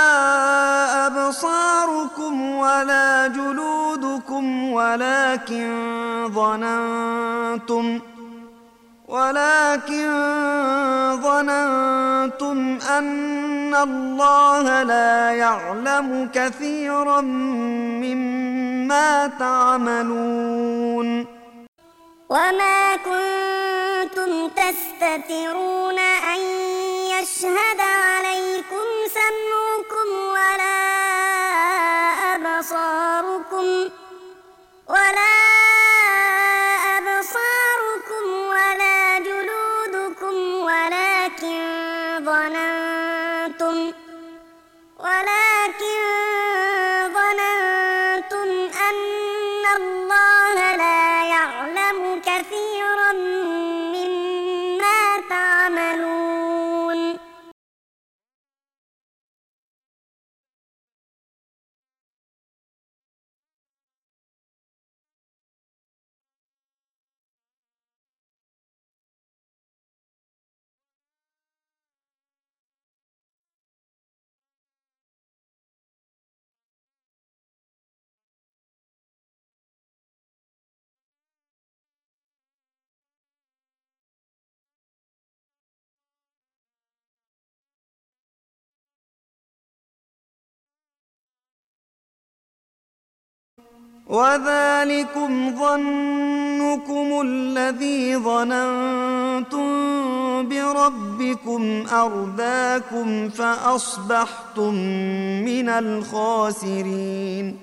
أبصاركم ولا جلودكم ولكن ظننتم ولكن ظننتم أن الله لا يعلم كثيرا مما تعملون. وما كنتم تستترون أن يشهد عليكم سمعكم ولا أبصاركم ولا أبصاركم ولا جلودكم ولكن ظننتم ولكن ظننتم أن الله لا يعلم وذلكم ظنكم الذي ظننتم بربكم أرداكم فأصبحتم من الخاسرين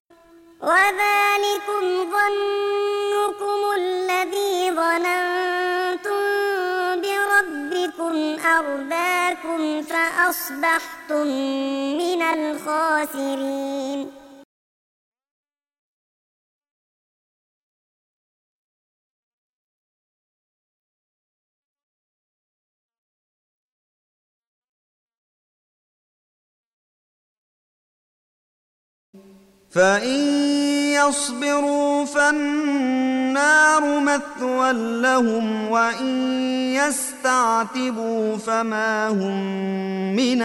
وذلكم ظنكم الذي ظننتم بربكم أرداكم فأصبحتم من الخاسرين فإن يصبروا فالنار مثوى لهم وإن يستعتبوا فما هم من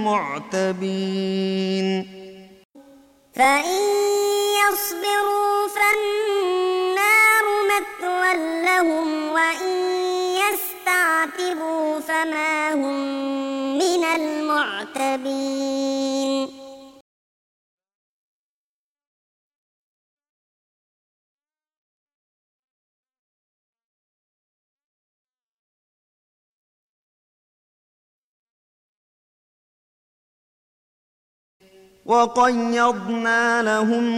المعتبين فإن يصبروا فالنار مثوى لهم وإن يستعتبوا فما هم من المعتبين وقيضنا لهم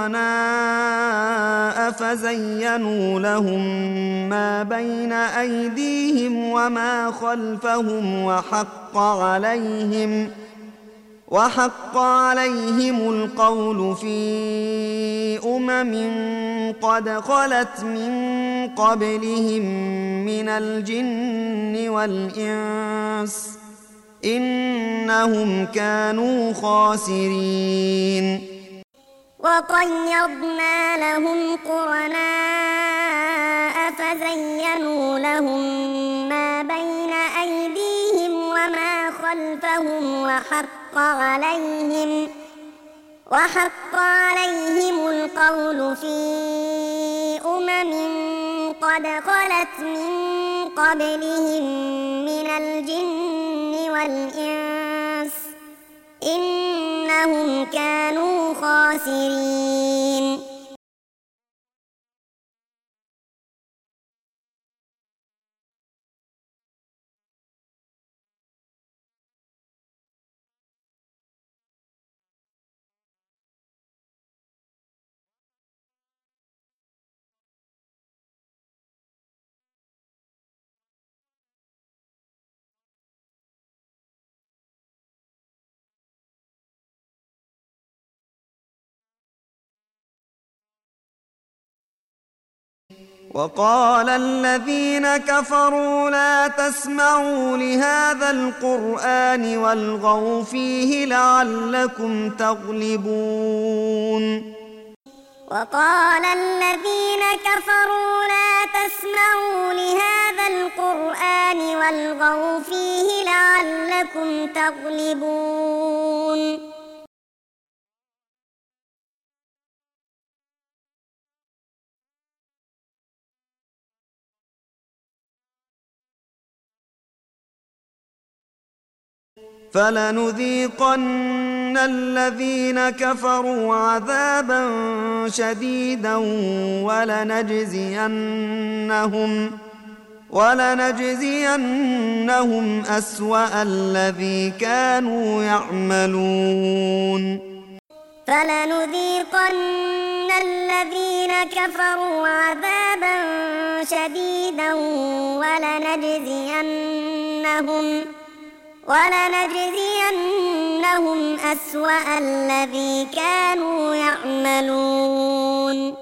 قرناء فزينوا لهم ما بين أيديهم وما خلفهم وحق عليهم وحق عليهم القول في أمم قد خلت من قبلهم من الجن والإنس إنهم كانوا خاسرين وقيضنا لهم قرناء فزينوا لهم ما بين أيديهم وما خلفهم وحق عليهم وحق عليهم القول في أمم قد خلت من قبلهم من الجن والإنس إنهم كانوا خاسرين وقال الذين كفروا لا تسمعوا لهذا القرآن والغوا فيه لعلكم تغلبون وقال الذين كفروا لا تسمعوا لهذا القرآن والغوا فيه لعلكم تغلبون فلنذيقن الذين كفروا عذابا شديدا ولنجزينهم ولنجزينهم أسوأ الذي كانوا يعملون فلنذيقن الذين كفروا عذابا شديدا ولنجزينهم ولنجزينهم أسوأ الذي كانوا يعملون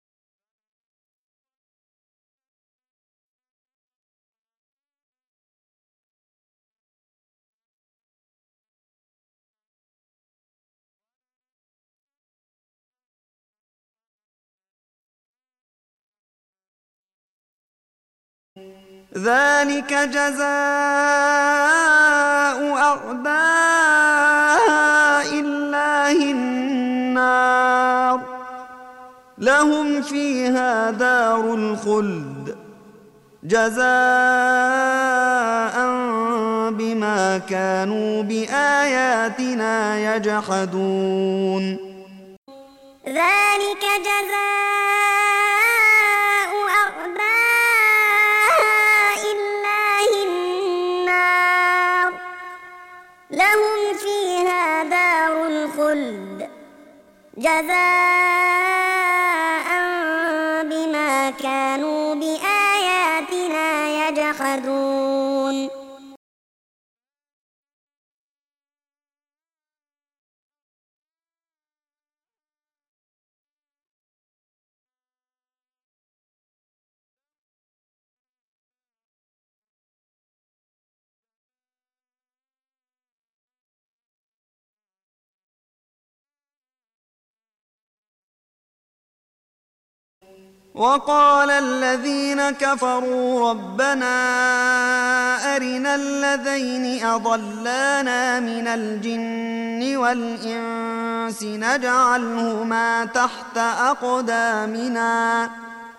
ذلك جزاء أعداء الله النار لهم فيها دار الخلد جزاء بما كانوا بآياتنا يجحدون ذلك جزاء أعداء الله النار لهم فيها دار الخلد جزاء بما كانوا بآياتنا يجحدون وقال الذين كفروا ربنا أرنا الذين أضلانا من الجن والإنس نجعلهما تحت أقدامنا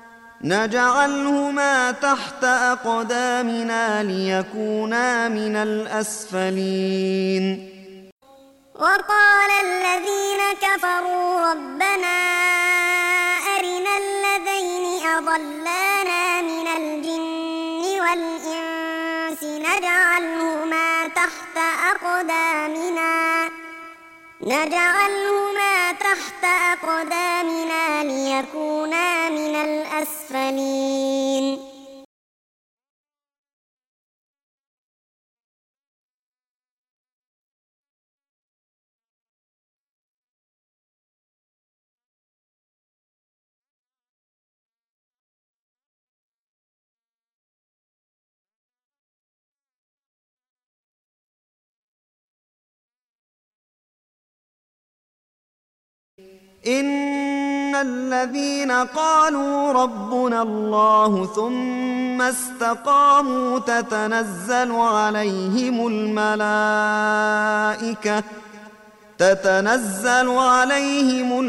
نجعلهما تحت أقدامنا ليكونا من الأسفلين وقال الذين كفروا ربنا أرنا الذين أضلانا من الجن والإنس نجعلهما تحت أقدامنا نجعلهما تحت أقدامنا ليكونا من الأسفلين إن الذين قالوا ربنا الله ثم استقاموا تتنزل عليهم الملائكة تتنزل عليهم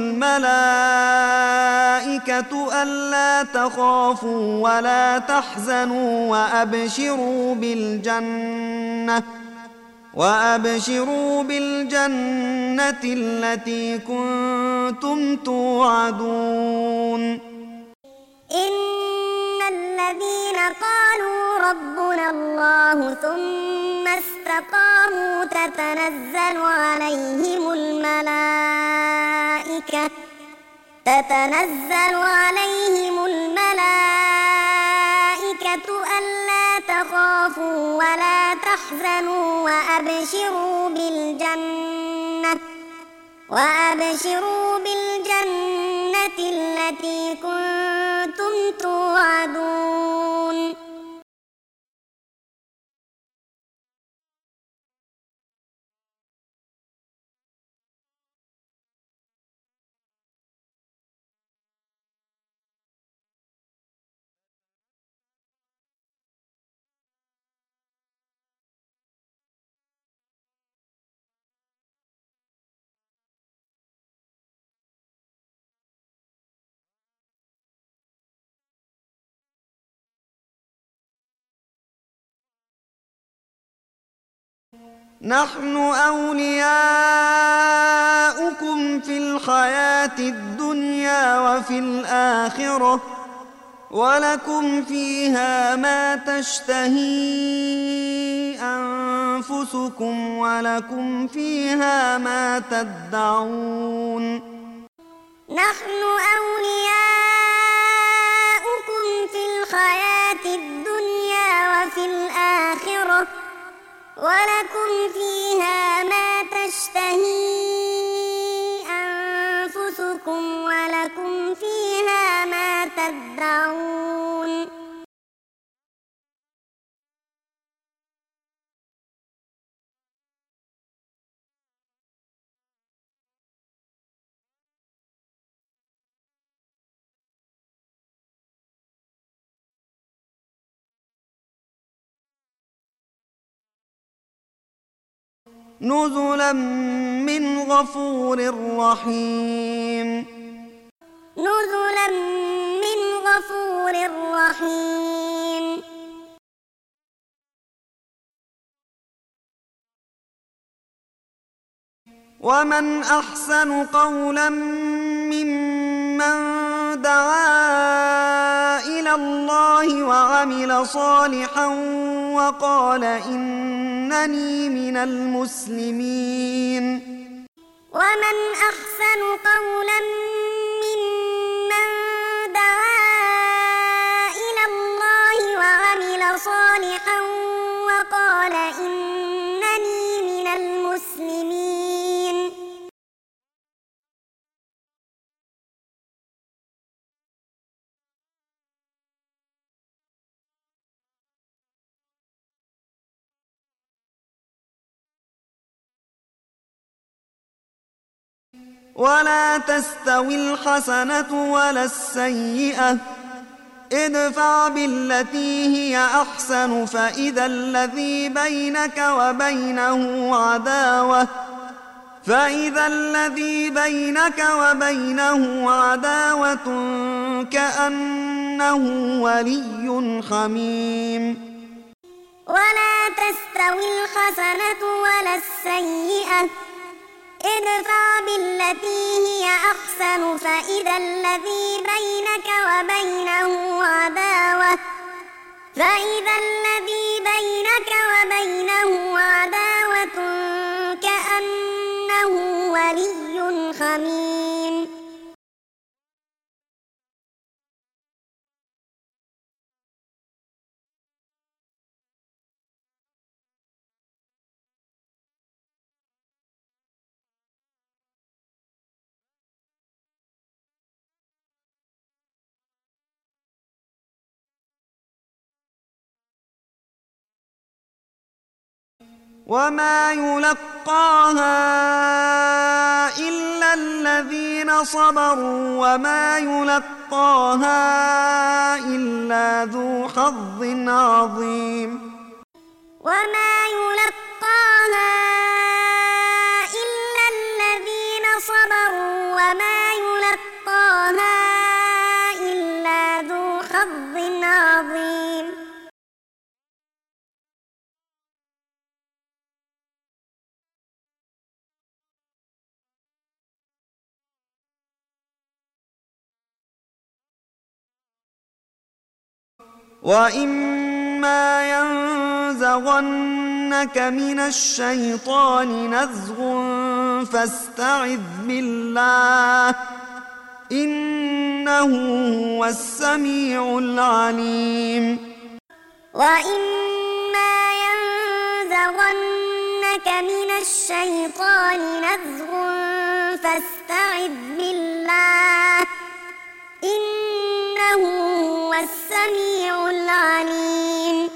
الملائكة ألا تخافوا ولا تحزنوا وأبشروا بالجنة وأبشروا بالجنة التي كنتم توعدون إن الذين قالوا ربنا الله ثم استقاموا تتنزل عليهم الملائكة تتنزل عليهم الملائكة ألا تخافوا ولا تحزنوا وأبشروا بالجنة وأبشروا بالجنة التي كنتم توعدون نحن أولياؤكم في الحياة الدنيا وفي الآخرة ولكم فيها ما تشتهي أنفسكم ولكم فيها ما تدعون نحن أولياؤكم في الحياة الدنيا وفي الآخرة ولكم فيها ما تشتهي أنفسكم ولكم فيها ما تدعون نزلا من غفور رحيم نزلا من غفور رحيم ومن أحسن قولا ممن ممن دعا إلى الله وعمل صالحا وقال إنني من المسلمين. ومن أحسن قولا ممن دعا إلى الله وعمل صالحا وقال إنني من المسلمين. ولا تستوي الحسنة ولا السيئة ادفع بالتي هي أحسن فإذا الذي بينك وبينه عداوة فإذا الذي بينك وبينه عداوة كأنه ولي حميم. ولا تستوي الحسنة ولا السيئة ادفع بالتي هي أحسن فإذا الذي بينك وبينه عداوة فإذا الذي بينك وبينه عداوة كأنه ولي حميم. وما يلقاها إلا الذين صبروا وما يلقاها إلا ذو حظ عظيم. وما يلقاها إلا الذين صبروا وما يلقاها إلا ذو حظ عظيم. وإما ينزغنك من الشيطان نزغ فاستعذ بالله إنه هو السميع العليم. وإما ينزغنك من الشيطان نزغ فاستعذ بالله إنه هو السميع العليم.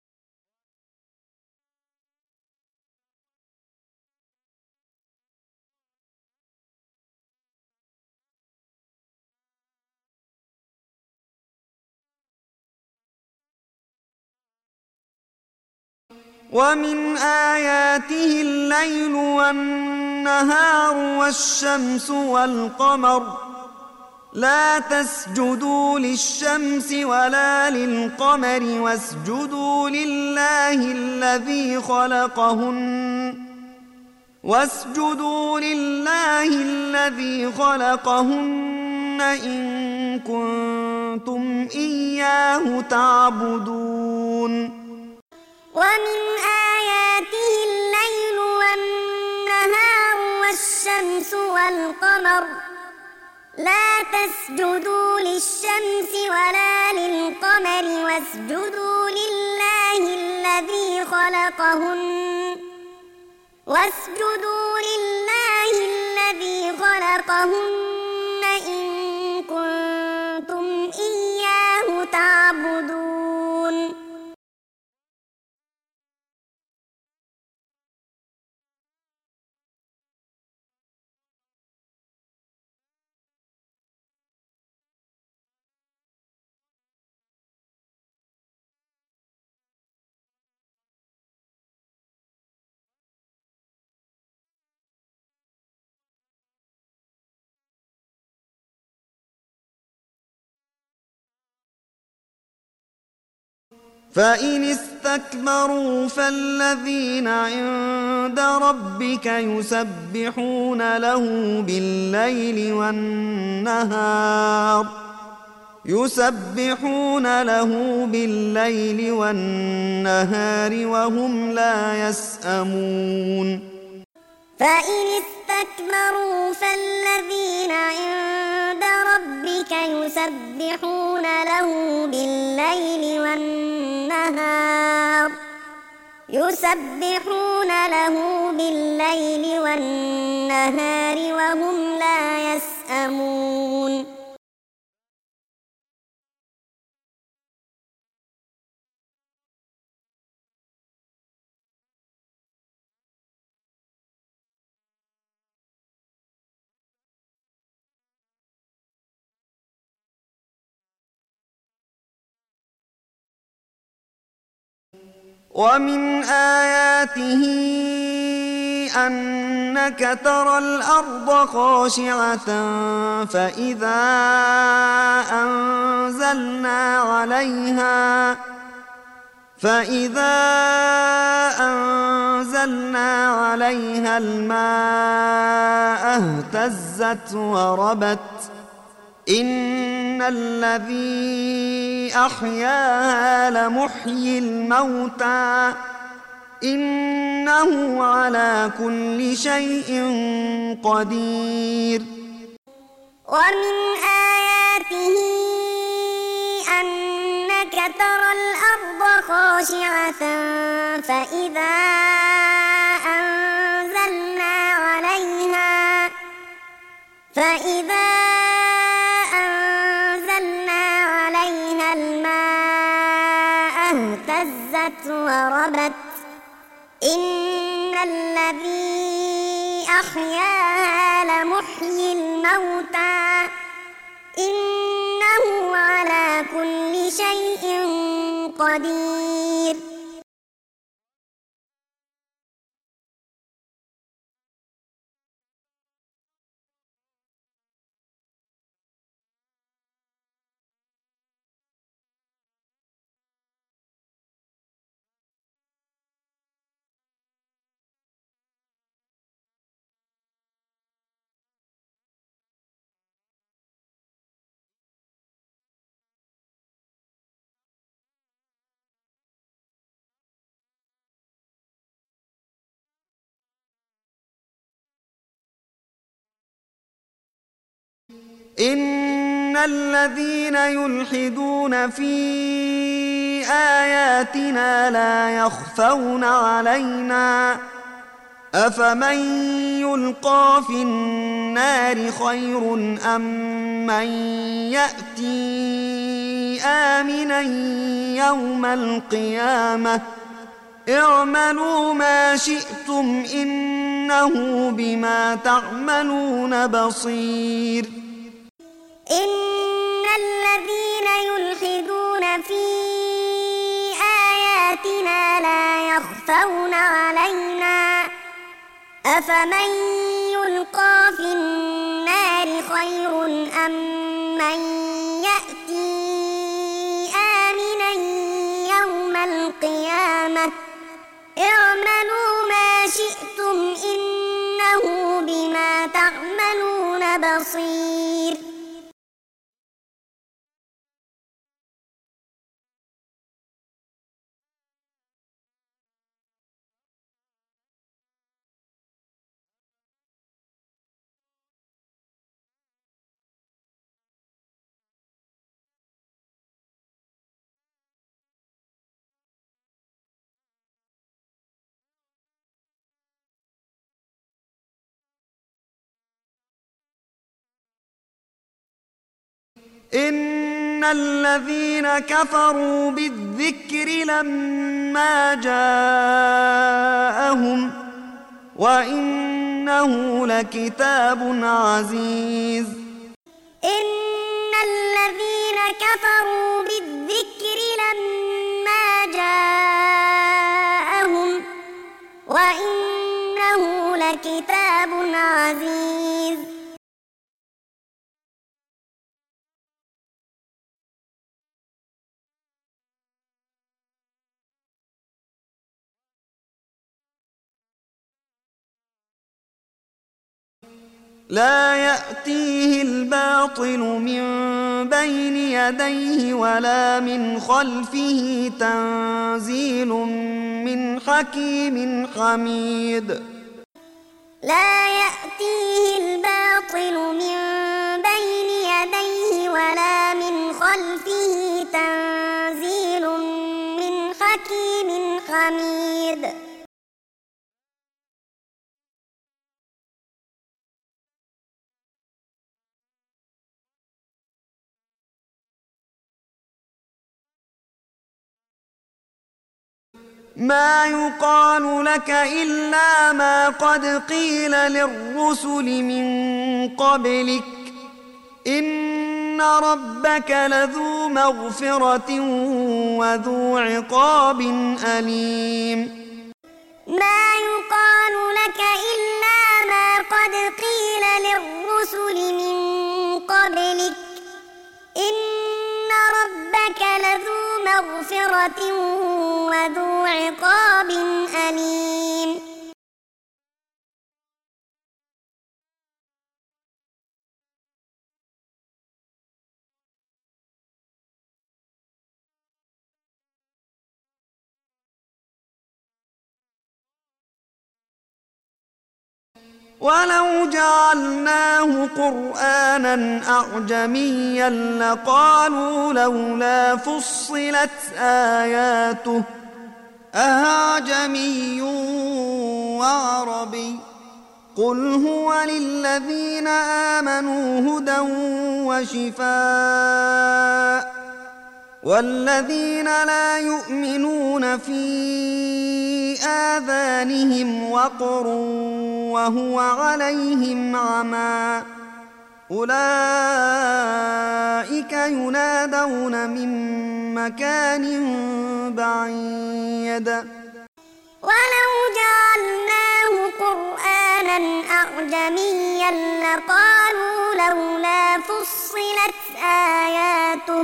ومن آياته الليل والنهار والشمس والقمر لا تسجدوا للشمس ولا للقمر واسجدوا لله الذي خلقهن واسجدوا لله الذي خلقهن إن كنتم إياه تعبدون. ومن آياته الليل والنهار والشمس والقمر لا تسجدوا للشمس ولا للقمر واسجدوا لله الذي خلقهن واسجدوا لله الذي خلقهن إن كنتم إياه تعبدون. فإن استكبروا فالذين عند عند ربك يسبحون له بالليل والنهار يسبحون له بالليل والنهار وهم لا يسأمون فإن استكبروا فالذين عند ربك يسبحون له بالليل والنهار يسبحون له بالليل والنهار وهم لا يسأمون ومن آياته أنك ترى الأرض خاشعة فإذا أنزلنا عليها فإذا أنزلنا عليها الماء اهتزت وربت إن الذي أحياها لمحيي الموتى إنه على كل شيء قدير ومن آياته أنك ترى الأرض خاشعة فإذا أنزلنا عليها فإذا أنزلنا عليها الماء اهتزت وربت إن الذي أحياها لمحيي الموتى إنه على كل شيء قدير إن الذين يلحدون في آياتنا لا يخفون علينا أفمن يلقى في النار خير أم من يأتي آمنا يوم القيامة اعملوا ما شئتم إنه بما تعملون بصير إن الذين يلحدون في آياتنا لا يخفون علينا أفمن يلقى في النار خير أم من يأتي آمنا يوم القيامة اعملوا ما شئتم إنه بما تعملون بصير إن الذين كفروا بالذكر لما جاءهم وإنه لكتاب عزيز إن الذين كفروا بالذكر لما جاءهم وإنه لكتاب عزيز لا يأتيه الباطل من بين يديه ولا من خلفه تنزيل من حكيم حميد لا يأتيه الباطل من بين يديه ولا من خلفه تنزيل من حكيم حميد ما يقال لك إلا ما قد قيل للرسل من قبلك إن ربك لذو مغفرة وذو عقاب أليم ما يقال لك إلا ما قد قيل للرسل من قبلك إن ربك لذو مغفرة وذو عقاب أليم ولو جعلناه قرآنا أعجميا لقالوا لولا فصلت آياته أعجمي وعربي قل هو للذين آمنوا هدى وشفاء والذين لا يؤمنون في آذانهم وقر وهو عليهم عمى أولئك ينادون من مكان بعيد ولو جعلناه قرآنا أعجميا لقالوا لولا فصلت آياته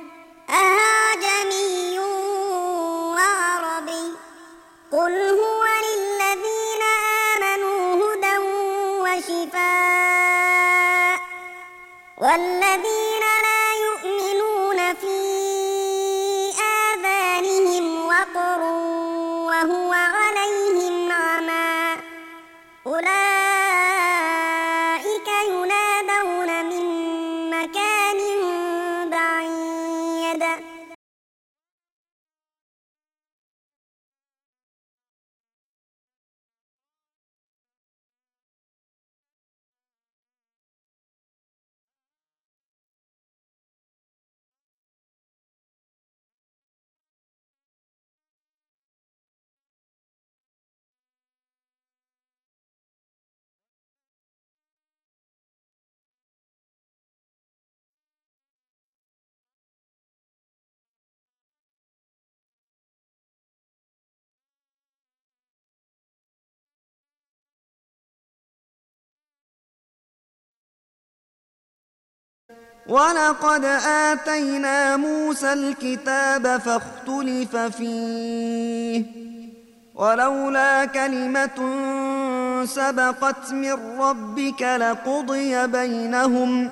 أعجمي وعربي قل هو للذين آمنوا هدى وشفاء والذين لا يؤمنون في آذانهم وقر وهو عليهم عمى أولئك ينادون من مكان بعيد ولقد آتينا موسى الكتاب فاختلف فيه ولولا كلمة سبقت من ربك لقضي بينهم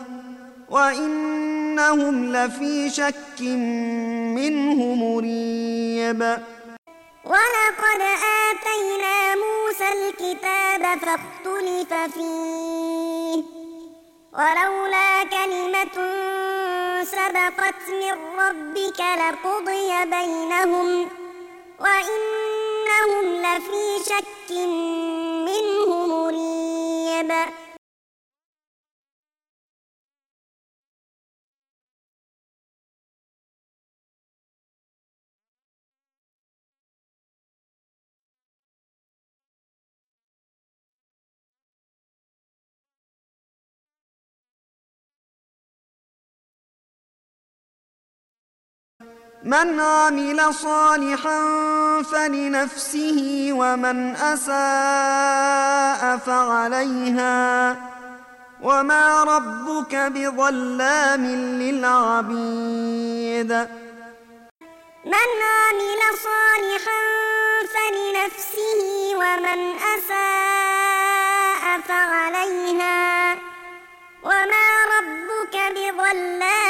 وإنهم لفي شك منه مريب ولقد آتينا موسى الكتاب فاختلف فيه ولولا كلمة سبقت من ربك لقضي بينهم وإنهم لفي شك منه مريب من عمل صالحا فلنفسه ومن أساء فعليها وما ربك بظلام للعبيد من عمل صالحا فلنفسه ومن أساء فعليها وما ربك بظلام